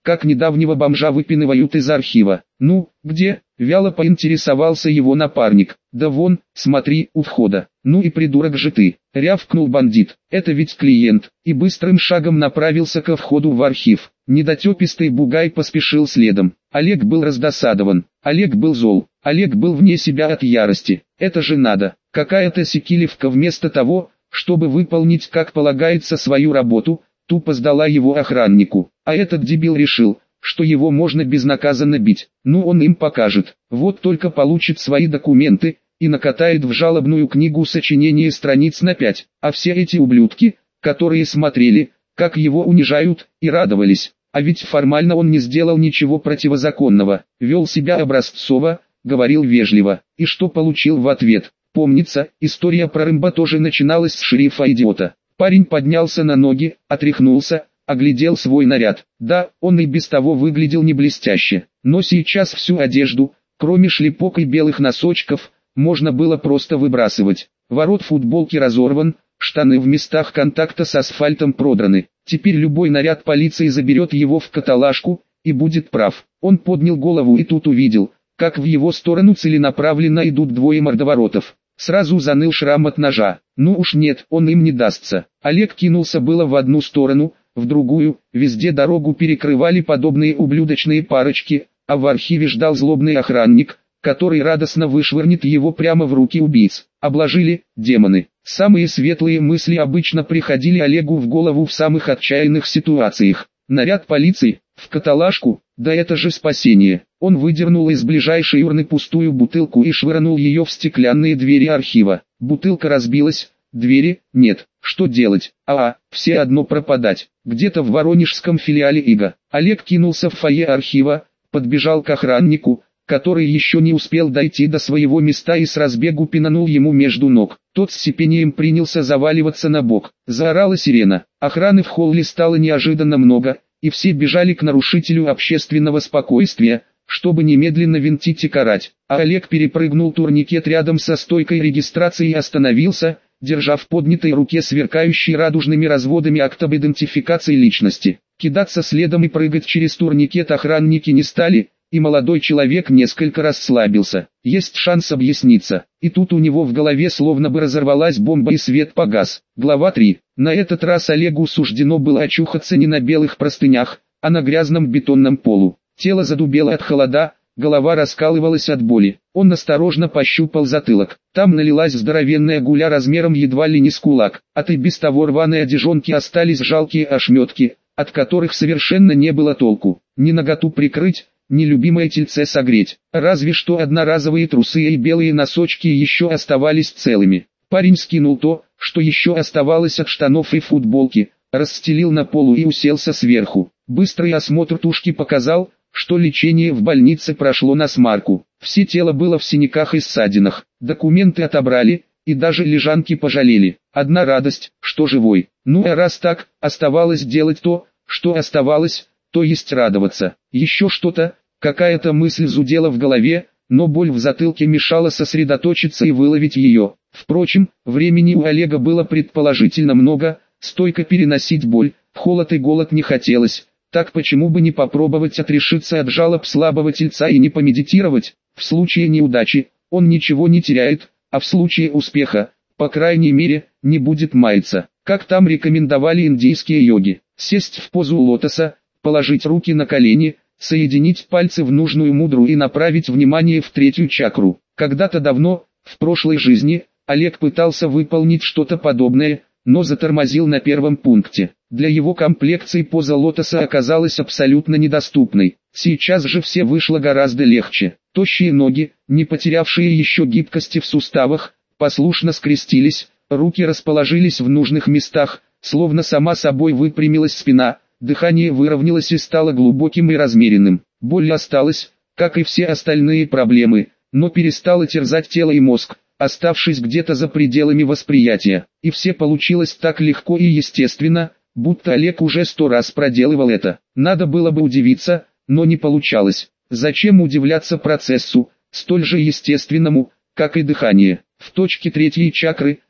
как недавнего бомжа выпинывают из архива. «Ну, где?» – вяло поинтересовался его напарник. «Да вон, смотри, у входа». «Ну и придурок же ты», – рявкнул бандит. «Это ведь клиент», и быстрым шагом направился ко входу в архив. Недотепистый бугай поспешил следом. Олег был раздосадован. Олег был зол. Олег был вне себя от ярости. Это же надо. Какая-то Секилевка вместо того, чтобы выполнить как полагается свою работу, тупо сдала его охраннику. А этот дебил решил, что его можно безнаказанно бить. Ну он им покажет. Вот только получит свои документы и накатает в жалобную книгу сочинение страниц на 5. А все эти ублюдки, которые смотрели, как его унижают, и радовались. А ведь формально он не сделал ничего противозаконного. Вел себя образцово, говорил вежливо. И что получил в ответ? Помнится, история про Рэмбо тоже начиналась с шерифа-идиота. Парень поднялся на ноги, отряхнулся, оглядел свой наряд. Да, он и без того выглядел не блестяще. Но сейчас всю одежду, кроме шлепок и белых носочков, можно было просто выбрасывать. Ворот футболки разорван, штаны в местах контакта с асфальтом продраны. Теперь любой наряд полиции заберет его в каталажку, и будет прав. Он поднял голову и тут увидел, как в его сторону целенаправленно идут двое мордоворотов. Сразу заныл шрам от ножа. Ну уж нет, он им не дастся. Олег кинулся было в одну сторону, в другую, везде дорогу перекрывали подобные ублюдочные парочки, а в архиве ждал злобный охранник, который радостно вышвырнет его прямо в руки убийц. Обложили, демоны. Самые светлые мысли обычно приходили Олегу в голову в самых отчаянных ситуациях. Наряд полиции, в каталажку, да это же спасение. Он выдернул из ближайшей урны пустую бутылку и швырнул ее в стеклянные двери архива. Бутылка разбилась, двери нет. Что делать? Все одно пропадать. Где-то в воронежском филиале ИГА. Олег кинулся в фойе архива, подбежал к охраннику, который еще не успел дойти до своего места и с разбегу пинанул ему между ног. Тот с сипением принялся заваливаться на бок. Заорала сирена. Охраны в холле стало неожиданно много, и все бежали к нарушителю общественного спокойствия, чтобы немедленно винтить и карать. А Олег перепрыгнул турникет рядом со стойкой регистрации и остановился, держа в поднятой руке сверкающий радужными разводами акт об идентификации личности. Кидаться следом и прыгать через турникет охранники не стали, и молодой человек несколько расслабился. Есть шанс объясниться. И тут у него в голове словно бы разорвалась бомба и свет погас. Глава 3. На этот раз Олегу суждено было очухаться не на белых простынях, а на грязном бетонном полу. Тело задубело от холода, голова раскалывалась от боли. Он осторожно пощупал затылок. Там налилась здоровенная гуля размером едва ли не с кулак. От и без того рваной одежонки остались жалкие ошметки, от которых совершенно не было толку. Ни наготу прикрыть, нелюбимое тельце согреть. Разве что одноразовые трусы и белые носочки еще оставались целыми. Парень скинул то, что еще оставалось от штанов и футболки, расстелил на полу и уселся сверху. Быстрый осмотр тушки показал, что лечение в больнице прошло насмарку. Все тело было в синяках и ссадинах. Документы отобрали, и даже лежанки пожалели. Одна радость, что живой. Ну а раз так, оставалось делать то, что оставалось, то есть радоваться. Еще что-то, какая-то мысль зудела в голове, но боль в затылке мешала сосредоточиться и выловить ее. Впрочем, времени у Олега было предположительно много, стойко переносить боль, холод и голод не хотелось. Так почему бы не попробовать отрешиться от жалоб слабого тельца и не помедитировать? В случае неудачи, он ничего не теряет, а в случае успеха, по крайней мере, не будет маяться. Как там рекомендовали индийские йоги, сесть в позу лотоса, положить руки на колени, соединить пальцы в нужную мудру и направить внимание в третью чакру. Когда-то давно, в прошлой жизни, Олег пытался выполнить что-то подобное, но затормозил на первом пункте. Для его комплекции поза лотоса оказалась абсолютно недоступной. Сейчас же все вышло гораздо легче. Тощие ноги, не потерявшие еще гибкости в суставах, послушно скрестились, руки расположились в нужных местах, словно сама собой выпрямилась спина, дыхание выровнялось и стало глубоким и размеренным. Боль осталась, как и все остальные проблемы, но перестала терзать тело и мозг, оставшись где-то за пределами восприятия. И все получилось так легко и естественно, будто Олег уже 100 раз проделывал это. Надо было бы удивиться, но не получалось. Зачем удивляться процессу, столь же естественному, как и дыхание? В точке третьей чакры,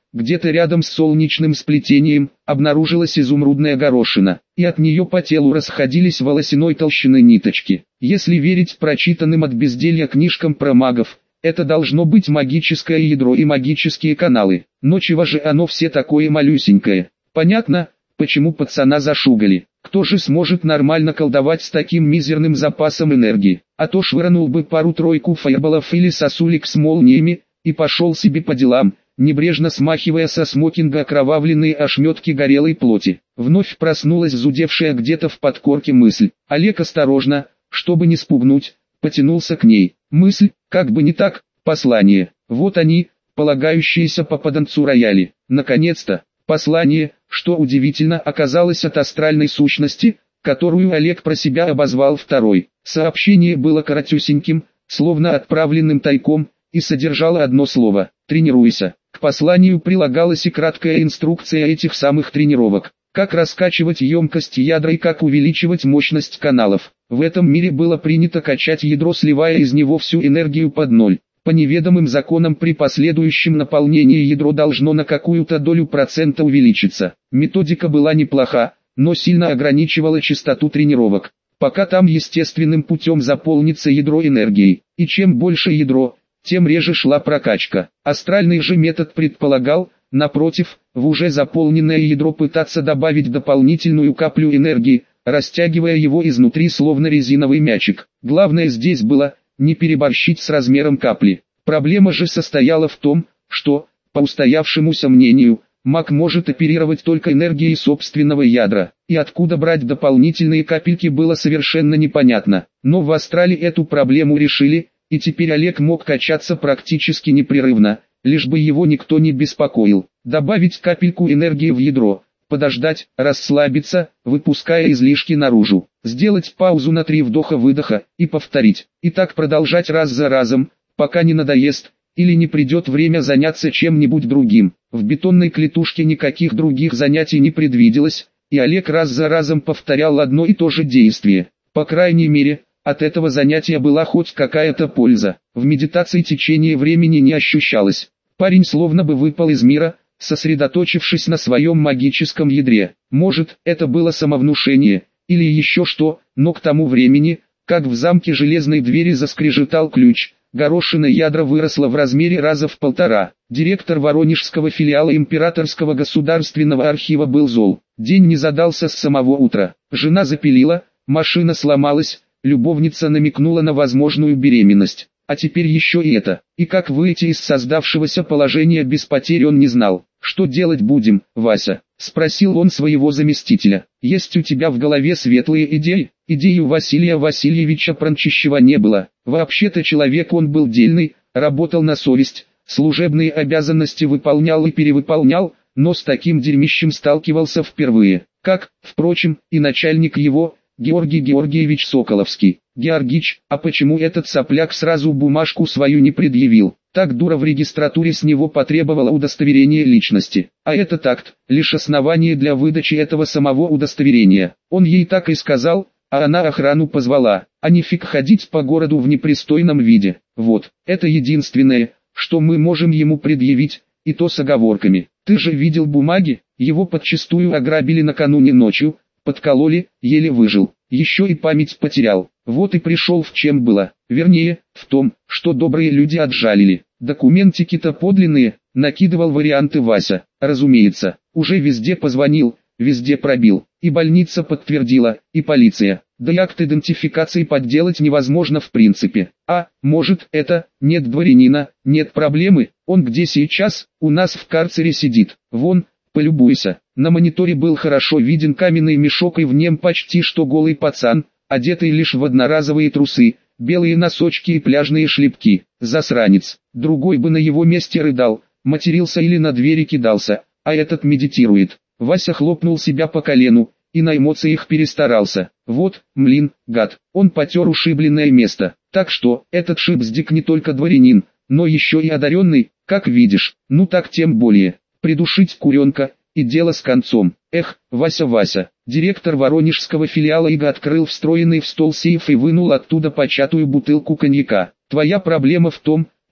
где-то рядом с солнечным сплетением, обнаружилась изумрудная горошина, и от нее по телу расходились волосяной толщины ниточки. Если верить прочитанным от безделья книжкам про магов, это должно быть магическое ядро и магические каналы. Но чего же оно все такое малюсенькое? Понятно, почему пацана зашугали. Кто же сможет нормально колдовать с таким мизерным запасом энергии? А то швырнул бы пару-тройку фаерболов или сосулек с молниями, и пошел себе по делам, небрежно смахивая со смокинга окровавленные ошметки горелой плоти. Вновь проснулась зудевшая где-то в подкорке мысль. Олег осторожно, чтобы не спугнуть, потянулся к ней. Мысль, как бы не так, послание. Вот они, полагающиеся попаданцу рояли. Наконец-то, послание, что удивительно, оказалось от астральной сущности, которую Олег про себя обозвал второй. Сообщение было коротюсеньким, словно отправленным тайком, и содержало одно слово – «тренируйся». К посланию прилагалась и краткая инструкция этих самых тренировок. Как раскачивать емкость ядра и как увеличивать мощность каналов. В этом мире было принято качать ядро, сливая из него всю энергию под ноль. По неведомым законам при последующем наполнении ядро должно на какую-то долю процента увеличиться. Методика была неплоха, но сильно ограничивала частоту тренировок. Пока там естественным путем заполнится ядро энергией. И чем больше ядро, тем реже шла прокачка. Астральный же метод предполагал, напротив, в уже заполненное ядро пытаться добавить дополнительную каплю энергии, растягивая его изнутри словно резиновый мячик. Главное здесь было, не переборщить с размером капли. Проблема же состояла в том, что, по устоявшемуся мнению, маг может оперировать только энергией собственного ядра, и откуда брать дополнительные капельки было совершенно непонятно. Но в астрале эту проблему решили, и теперь Олег мог качаться практически непрерывно, лишь бы его никто не беспокоил. Добавить капельку энергии в ядро, подождать, расслабиться, выпуская излишки наружу, сделать паузу на 3 вдоха-выдоха и повторить. И так продолжать раз за разом, пока не надоест, или не придет время заняться чем-нибудь другим. В бетонной клетушке никаких других занятий не предвиделось, и Олег раз за разом повторял одно и то же действие. По крайней мере, от этого занятия была хоть какая-то польза. В медитации течение времени не ощущалось. Парень словно бы выпал из мира, сосредоточившись на своем магическом ядре. Может, это было самовнушение, или еще что, но к тому времени, как в замке железной двери заскрежетал ключ, горошина ядра выросла в размере раза в 1,5. Директор воронежского филиала Императорского государственного архива был зол. День не задался с самого утра. Жена запилила, машина сломалась, любовница намекнула на возможную беременность. А теперь еще и это. И как выйти из создавшегося положения без потерь он не знал. «Что делать будем, Вася?» – спросил он своего заместителя. «Есть у тебя в голове светлые идеи?» Идей у Василия Васильевича Пранчищева не было. Вообще-то человек он был дельный, работал на совесть, служебные обязанности выполнял и перевыполнял, но с таким дерьмищем сталкивался впервые. Как, впрочем, и начальник его, Георгий Георгиевич Соколовский. «Георгич, а почему этот сопляк сразу бумажку свою не предъявил? Так дура в регистратуре с него потребовала удостоверение личности. А этот акт – лишь основание для выдачи этого самого удостоверения. Он ей так и сказал, а она охрану позвала, а не фиг ходить по городу в непристойном виде. Вот, это единственное, что мы можем ему предъявить, и то с оговорками. Ты же видел бумаги, его подчистую ограбили накануне ночью, подкололи, еле выжил, еще и память потерял. Вот и пришел в чем было, вернее, в том, что добрые люди отжалили. Документики-то подлинные, накидывал варианты Вася. Разумеется, уже везде позвонил, везде пробил, и больница подтвердила, и полиция. Да и акт идентификации подделать невозможно в принципе. А, может, это, нет дворянина, нет проблемы, он где сейчас, у нас в карцере сидит, вон, полюбуйся. На мониторе был хорошо виден каменный мешок и в нем почти что голый пацан, одетый лишь в одноразовые трусы, белые носочки и пляжные шлепки. Засранец. Другой бы на его месте рыдал, матерился или на двери кидался, а этот медитирует. Вася хлопнул себя по колену, и на эмоциях перестарался. Вот, млин, гад, он потер ушибленное место. Так что, этот шипздик не только дворянин, но еще и одаренный, как видишь. Ну так тем более. Придушить куренка, и дело с концом. Эх, Вася. Директор воронежского филиала ИГА открыл встроенный в стол сейф и вынул оттуда початую бутылку коньяка. Твоя проблема в том,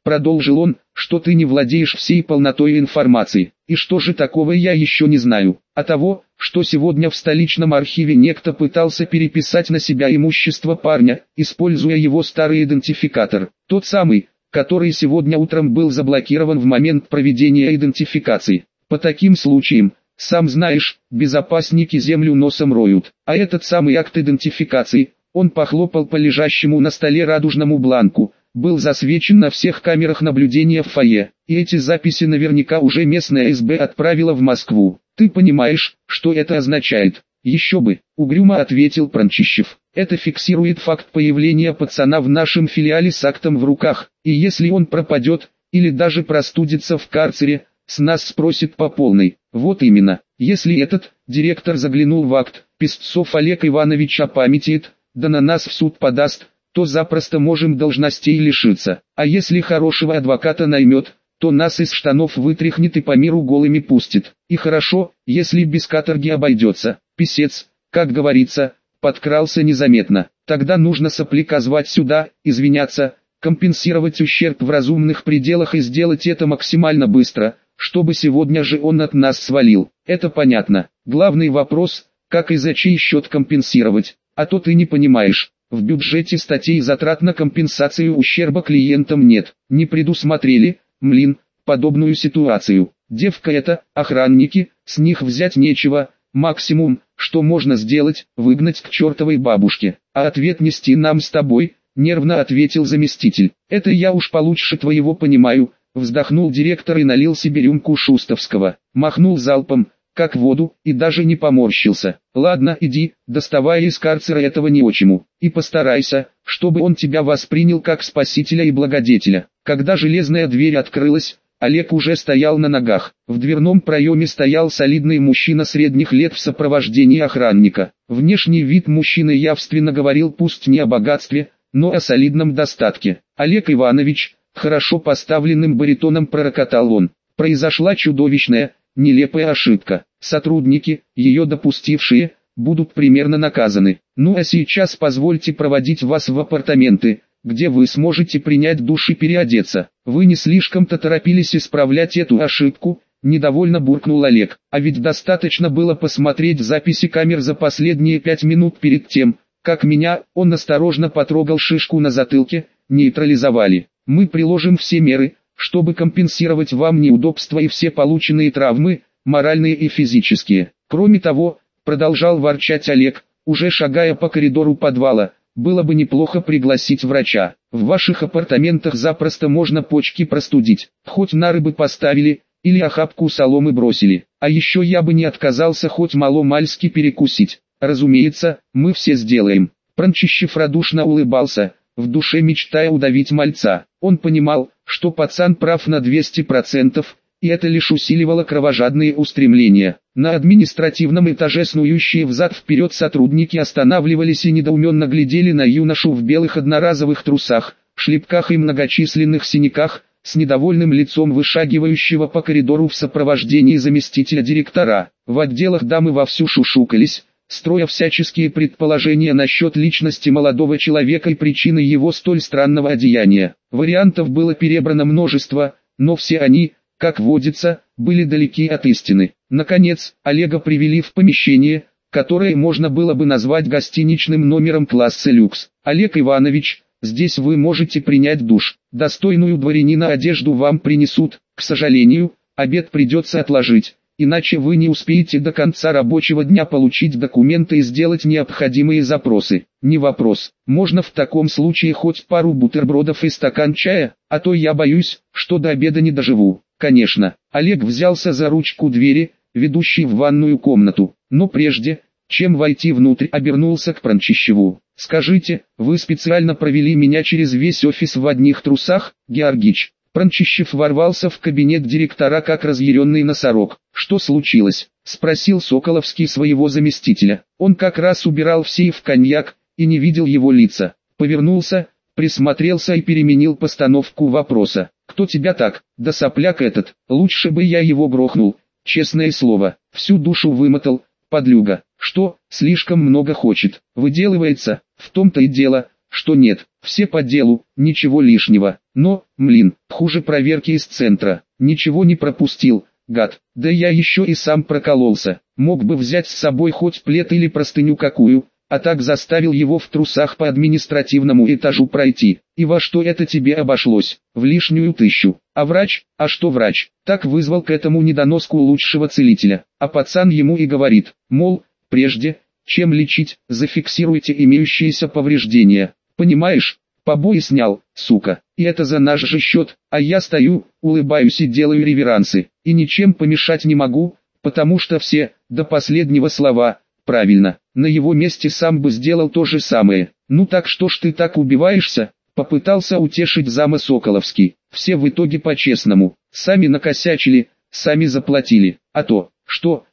продолжил он, что ты не владеешь всей полнотой информации. И что же такого я еще не знаю? А того, что сегодня в столичном архиве некто пытался переписать на себя имущество парня, используя его старый идентификатор. Тот самый, который сегодня утром был заблокирован в момент проведения идентификации. По таким случаям, сам знаешь, безопасники землю носом роют. А этот самый акт идентификации, он похлопал по лежащему на столе радужному бланку, был засвечен на всех камерах наблюдения в фойе, и эти записи наверняка уже местная СБ отправила в Москву. Ты понимаешь, что это означает? Еще бы, угрюмо ответил Пранчищев. Это фиксирует факт появления пацана в нашем филиале с актом в руках, и если он пропадет, или даже простудится в карцере, с нас спросит по полной. Вот именно, если этот директор заглянул в акт, Песцов Олег Иванович опамятеет, да на нас в суд подаст, то запросто можем должностей лишиться. А если хорошего адвоката наймет, то нас из штанов вытряхнет и по миру голыми пустит. И хорошо, если без каторги обойдется. Писец, как говорится, подкрался незаметно. Тогда нужно сопляка звать сюда, извиняться, компенсировать ущерб в разумных пределах и сделать это максимально быстро, чтобы сегодня же он от нас свалил. Это понятно. Главный вопрос, как и за чей счет компенсировать. А то ты не понимаешь. В бюджете статей затрат на компенсацию ущерба клиентам нет. Не предусмотрели, подобную ситуацию. Девка это, охранники, с них взять нечего. Максимум, что можно сделать, выгнать к чертовой бабушке. А ответ нести нам с тобой, нервно ответил заместитель. Это я уж получше твоего понимаю, вздохнул директор и налил себе рюмку шустовского. Махнул залпом, как воду, и даже не поморщился. Ладно, иди, доставай из карцера этого неотчиму, и постарайся, чтобы он тебя воспринял как спасителя и благодетеля. Когда железная дверь открылась, Олег уже стоял на ногах. В дверном проеме стоял солидный мужчина средних лет в сопровождении охранника. Внешний вид мужчины явственно говорил пусть не о богатстве, но о солидном достатке. Олег Иванович, хорошо поставленным баритоном пророкотал он. Произошла чудовищная, нелепая ошибка. Сотрудники, ее допустившие, будут примерно наказаны. Ну а сейчас позвольте проводить вас в апартаменты, где вы сможете принять душ и переодеться. Вы не слишком-то торопились исправлять эту ошибку, недовольно буркнул Олег. А ведь достаточно было посмотреть записи камер за последние 5 минут перед тем, как меня, он осторожно потрогал шишку на затылке, нейтрализовали. Мы приложим все меры, чтобы компенсировать вам неудобства и все полученные травмы, моральные и физические. Кроме того, продолжал ворчать Олег, уже шагая по коридору подвала, было бы неплохо пригласить врача. В ваших апартаментах запросто можно почки простудить. Хоть нары бы поставили, или охапку соломы бросили. А еще я бы не отказался хоть мало-мальски перекусить. Разумеется, мы все сделаем. Пранчищев радушно улыбался, в душе мечтая удавить мальца. Он понимал, что пацан прав на 200%, и это лишь усиливало кровожадные устремления. На административном этаже снующие взад-вперед сотрудники останавливались и недоуменно глядели на юношу в белых одноразовых трусах, шлепках и многочисленных синяках, с недовольным лицом вышагивающего по коридору в сопровождении заместителя директора. В отделах дамы вовсю шушукались, строя всяческие предположения насчет личности молодого человека и причины его столь странного одеяния. Вариантов было перебрано множество, но все они, как водится, были далеки от истины. Наконец, Олега привели в помещение, которое можно было бы назвать гостиничным номером класса люкс. Олег Иванович, здесь вы можете принять душ. Достойную дворянина одежду вам принесут. К сожалению, обед придется отложить, иначе вы не успеете до конца рабочего дня получить документы и сделать необходимые запросы. Не вопрос, можно в таком случае хоть пару бутербродов и стакан чая, а то я боюсь, что до обеда не доживу. Конечно, Олег взялся за ручку двери, ведущей в ванную комнату, но прежде, чем войти внутрь, обернулся к Пранчищеву. «Скажите, вы специально провели меня через весь офис в одних трусах, Георгич?» Пранчищев ворвался в кабинет директора как разъяренный носорог. «Что случилось?» — спросил Соколовский своего заместителя. Он как раз убирал в сейф коньяк, и не видел его лица. Повернулся, присмотрелся и переменил постановку вопроса. «Кто тебя так? Да сопляк этот, лучше бы я его грохнул, честное слово, всю душу вымотал, подлюга. Что, слишком много хочет, выделывается, в том-то и дело, что нет, все по делу, ничего лишнего. Но, хуже проверки из центра. Ничего не пропустил, гад. Да я еще и сам прокололся. Мог бы взять с собой хоть плед или простыню какую, а так заставил его в трусах по административному этажу пройти. И во что это тебе обошлось? В лишнюю 1000. А врач? А что врач? Так вызвал к этому недоноску лучшего целителя. А пацан ему и говорит, мол, прежде чем лечить, зафиксируйте имеющиеся повреждения. Понимаешь? Побои снял, сука. И это за наш же счет, а я стою, улыбаюсь и делаю реверансы. И ничем помешать не могу, потому что все, до последнего слова, правильно. На его месте сам бы сделал то же самое. Ну так что ж ты так убиваешься? Попытался утешить зама Соколовский. Все в итоге по-честному. Сами накосячили, сами заплатили. А то, что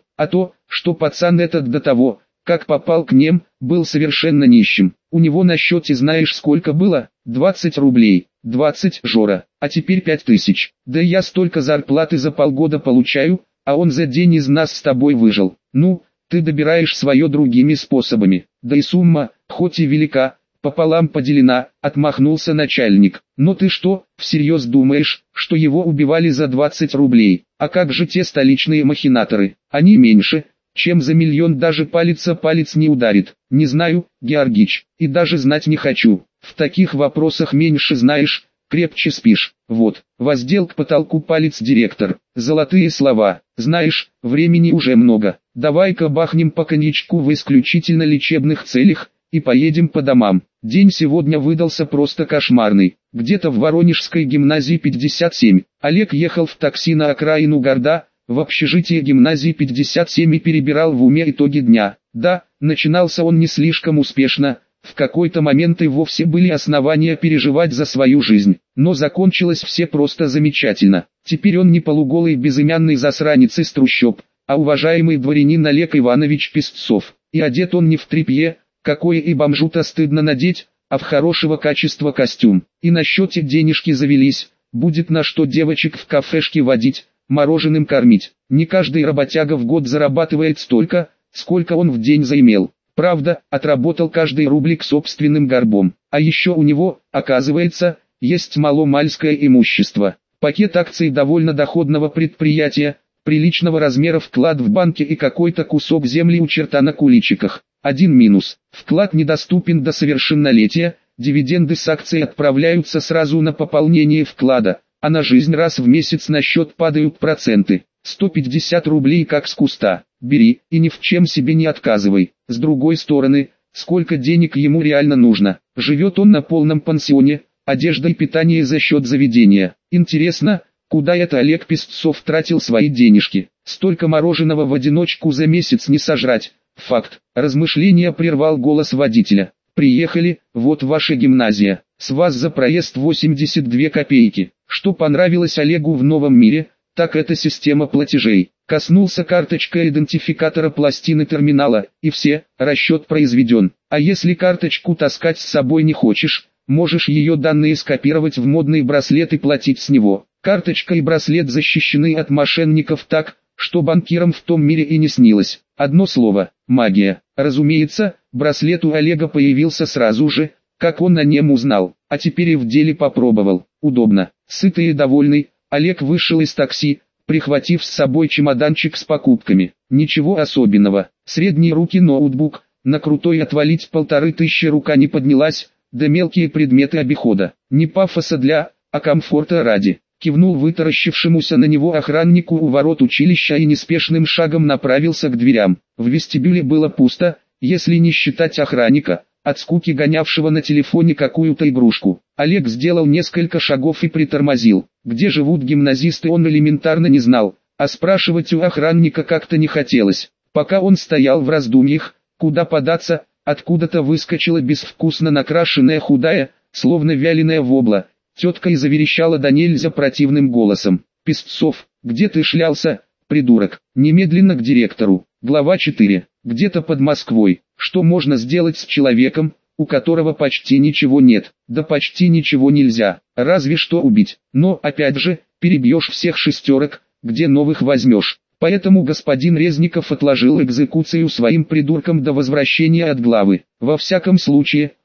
пацан этот до того, как попал к ним, был совершенно нищим. У него на счете знаешь сколько было? 20 рублей. 20, Жора, а теперь 5000. Да я столько зарплаты за полгода получаю, а он за день из нас с тобой выжил. Ну, ты добираешь свое другими способами. Да и сумма, хоть и велика, пополам поделена, отмахнулся начальник. Но ты что, всерьез думаешь, что его убивали за 20 рублей? А как же те столичные махинаторы? Они меньше, чем за миллион даже палец о палец не ударит. Не знаю, Георгич, и даже знать не хочу. В таких вопросах меньше знаешь, крепче спишь. Вот, воздел к потолку палец директор. Золотые слова. Знаешь, времени уже много. Давай-ка бахнем по коньячку в исключительно лечебных целях и поедем по домам. День сегодня выдался просто кошмарный. Где-то в Воронежской гимназии 57. Олег ехал в такси на окраину города, в общежитие гимназии 57 и перебирал в уме итоги дня. Да, начинался он не слишком успешно, в какой-то момент и вовсе были основания переживать за свою жизнь. Но закончилось все просто замечательно. Теперь он не полуголый безымянный засранец из трущоб, а уважаемый дворянин Олег Иванович Песцов. И одет он не в тряпье, какое и бомжу-то стыдно надеть, а в хорошего качества костюм. И на счете денежки завелись, будет на что девочек в кафешке водить, мороженым кормить. Не каждый работяга в год зарабатывает столько, сколько он в день заимел. Правда, отработал каждый рублик собственным горбом. А еще у него, оказывается, есть маломальское имущество. Пакет акций довольно доходного предприятия, приличного размера вклад в банке и какой-то кусок земли у черта на куличиках. Один минус. Вклад недоступен до совершеннолетия, дивиденды с акций отправляются сразу на пополнение вклада, а на жизнь раз в месяц на счет падают проценты. 150 рублей как с куста. Бери, и ни в чем себе не отказывай. С другой стороны, сколько денег ему реально нужно? Живет он на полном пансионе, одежда и питание за счет заведения. Интересно, куда это Олег Песцов тратил свои денежки? Столько мороженого в одиночку за месяц не сожрать. Факт. Размышления прервал голос водителя. Приехали, вот ваша гимназия. С вас за проезд 82 копейки. Что понравилось Олегу в новом мире, так это система платежей. Коснулся карточка идентификатора пластины терминала, и все, расчет произведен. А если карточку таскать с собой не хочешь, можешь ее данные скопировать в модный браслет и платить с него. Карточка и браслет защищены от мошенников так, что банкирам в том мире и не снилось. Одно слово – магия. Разумеется, браслет у Олега появился сразу же, как он о нем узнал, а теперь и в деле попробовал. Удобно. Сытый и довольный, Олег вышел из такси, прихватив с собой чемоданчик с покупками. Ничего особенного. Средние руки ноутбук, на крутой отвалить 1500 рука не поднялась, да мелкие предметы обихода. Не пафоса а комфорта ради. Кивнул вытаращившемуся на него охраннику у ворот училища и неспешным шагом направился к дверям. В вестибюле было пусто, если не считать охранника, от скуки гонявшего на телефоне какую-то игрушку. Олег сделал несколько шагов и притормозил. Где живут гимназисты, он элементарно не знал, а спрашивать у охранника как-то не хотелось. Пока он стоял в раздумьях, куда податься, откуда-то выскочила безвкусно накрашенная худая, словно вяленая вобла, тетка и заверещала до нельзя противным голосом. «Песцов, где ты шлялся, придурок? Немедленно к директору». Глава 4. Где-то под Москвой. Что можно сделать с человеком, у которого почти ничего нет? Да почти ничего нельзя, разве что убить. Но, опять же, перебьешь всех шестерок, где новых возьмешь. Поэтому господин Резников отложил экзекуцию своим придуркам до возвращения от главы. Во всяком случае,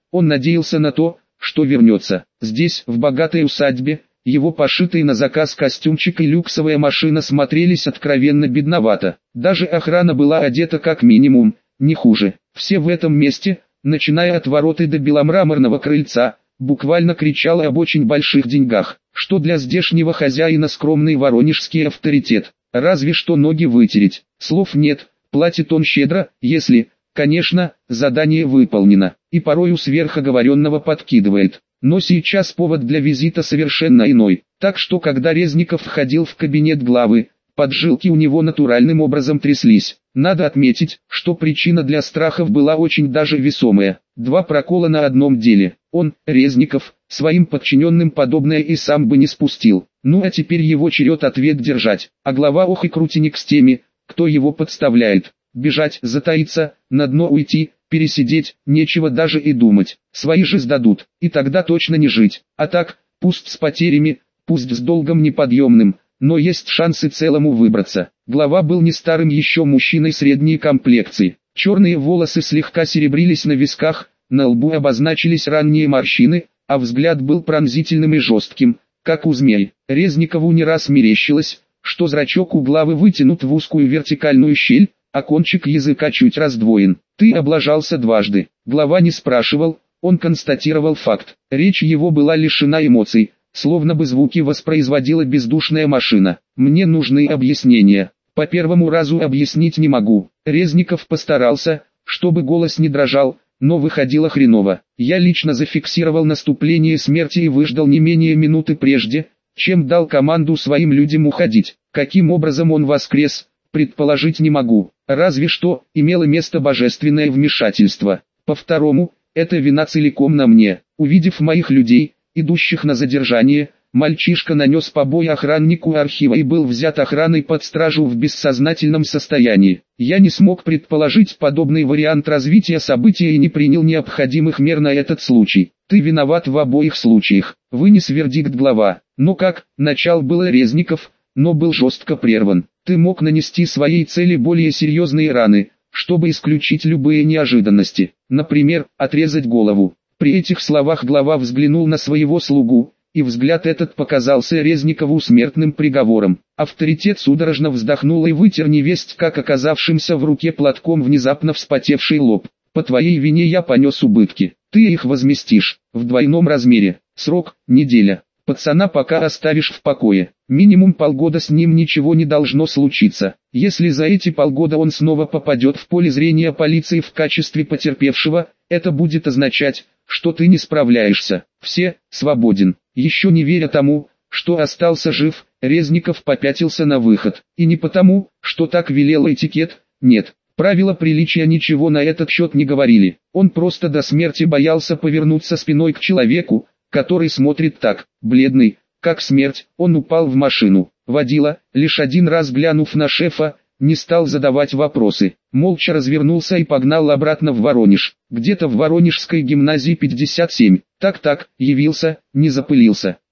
Он надеялся на то, что вернется. Здесь, в богатой усадьбе, его пошитые на заказ костюмчик и люксовая машина смотрелись откровенно бедновато. Даже охрана была одета как минимум, не хуже. Все в этом месте, начиная от ворот и до беломраморного крыльца, буквально кричало об очень больших деньгах, что для здешнего хозяина скромный воронежский авторитет. Разве что ноги вытереть. Слов нет, платит он щедро, если, конечно, задание выполнено, и порою сверхоговоренного подкидывает. Но сейчас повод для визита совершенно иной, так что когда Резников входил в кабинет главы, поджилки у него натуральным образом тряслись. Надо отметить, что причина для страхов была очень даже весомая. 2 прокола на одном деле. Он, Резников, своим подчиненным подобное и сам бы не спустил. Ну а теперь его черед ответ держать. А глава ох и крутеник с теми, кто его подставляет. Бежать, затаиться, на дно уйти, пересидеть, нечего даже и думать. Свои же сдадут, и тогда точно не жить. А так, пусть с потерями, пусть с долгом неподъемным, но есть шансы целому выбраться. Глава был не старым еще мужчиной средней комплекции. Черные волосы слегка серебрились на висках, на лбу обозначились ранние морщины, а взгляд был пронзительным и жестким, как у змей. Резникову не раз мерещилось, что зрачок у главы вытянут в узкую вертикальную щель, а кончик языка чуть раздвоен. «Ты облажался дважды». Глава не спрашивал, он констатировал факт. Речь его была лишена эмоций, словно бы звуки воспроизводила бездушная машина. «Мне нужны объяснения. По первому разу объяснить не могу». Резников постарался, чтобы голос не дрожал, но выходило хреново. «Я лично зафиксировал наступление смерти и выждал не менее минуты прежде, чем дал команду своим людям уходить. Каким образом он воскрес, предположить не могу. Разве что, имело место божественное вмешательство. По второму, это вина целиком на мне. Увидев моих людей, идущих на задержание, мальчишка нанес побои охраннику архива и был взят охраной под стражу в бессознательном состоянии. Я не смог предположить подобный вариант развития событий и не принял необходимых мер на этот случай. Ты виноват в обоих случаях. Вынес вердикт глава. Но как, начал было Резников, но был жестко прерван. Ты мог нанести своей цели более серьезные раны, чтобы исключить любые неожиданности. Например, отрезать голову. При этих словах глава взглянул на своего слугу, и взгляд этот показался Резникову смертным приговором. Авторитет судорожно вздохнул и вытер невесть как оказавшимся в руке платком внезапно вспотевший лоб. По твоей вине я понес убытки. Ты их возместишь, в двойном размере. Срок – неделя. Пацана пока оставишь в покое. Минимум полгода с ним ничего не должно случиться. Если за эти полгода он снова попадет в поле зрения полиции в качестве потерпевшего, это будет означать, что ты не справляешься. Все, свободен. Еще не веря тому, что остался жив, Резников попятился на выход. И не потому, что так велел этикет, нет. Правила приличия ничего на этот счет не говорили. Он просто до смерти боялся повернуться спиной к человеку, который смотрит так, бледный, как смерть. Он упал в машину. Водила, лишь один раз глянув на шефа, не стал задавать вопросы. Молча развернулся и погнал обратно в Воронеж. Где-то в Воронежской гимназии 57. Так-так, явился, не запылился.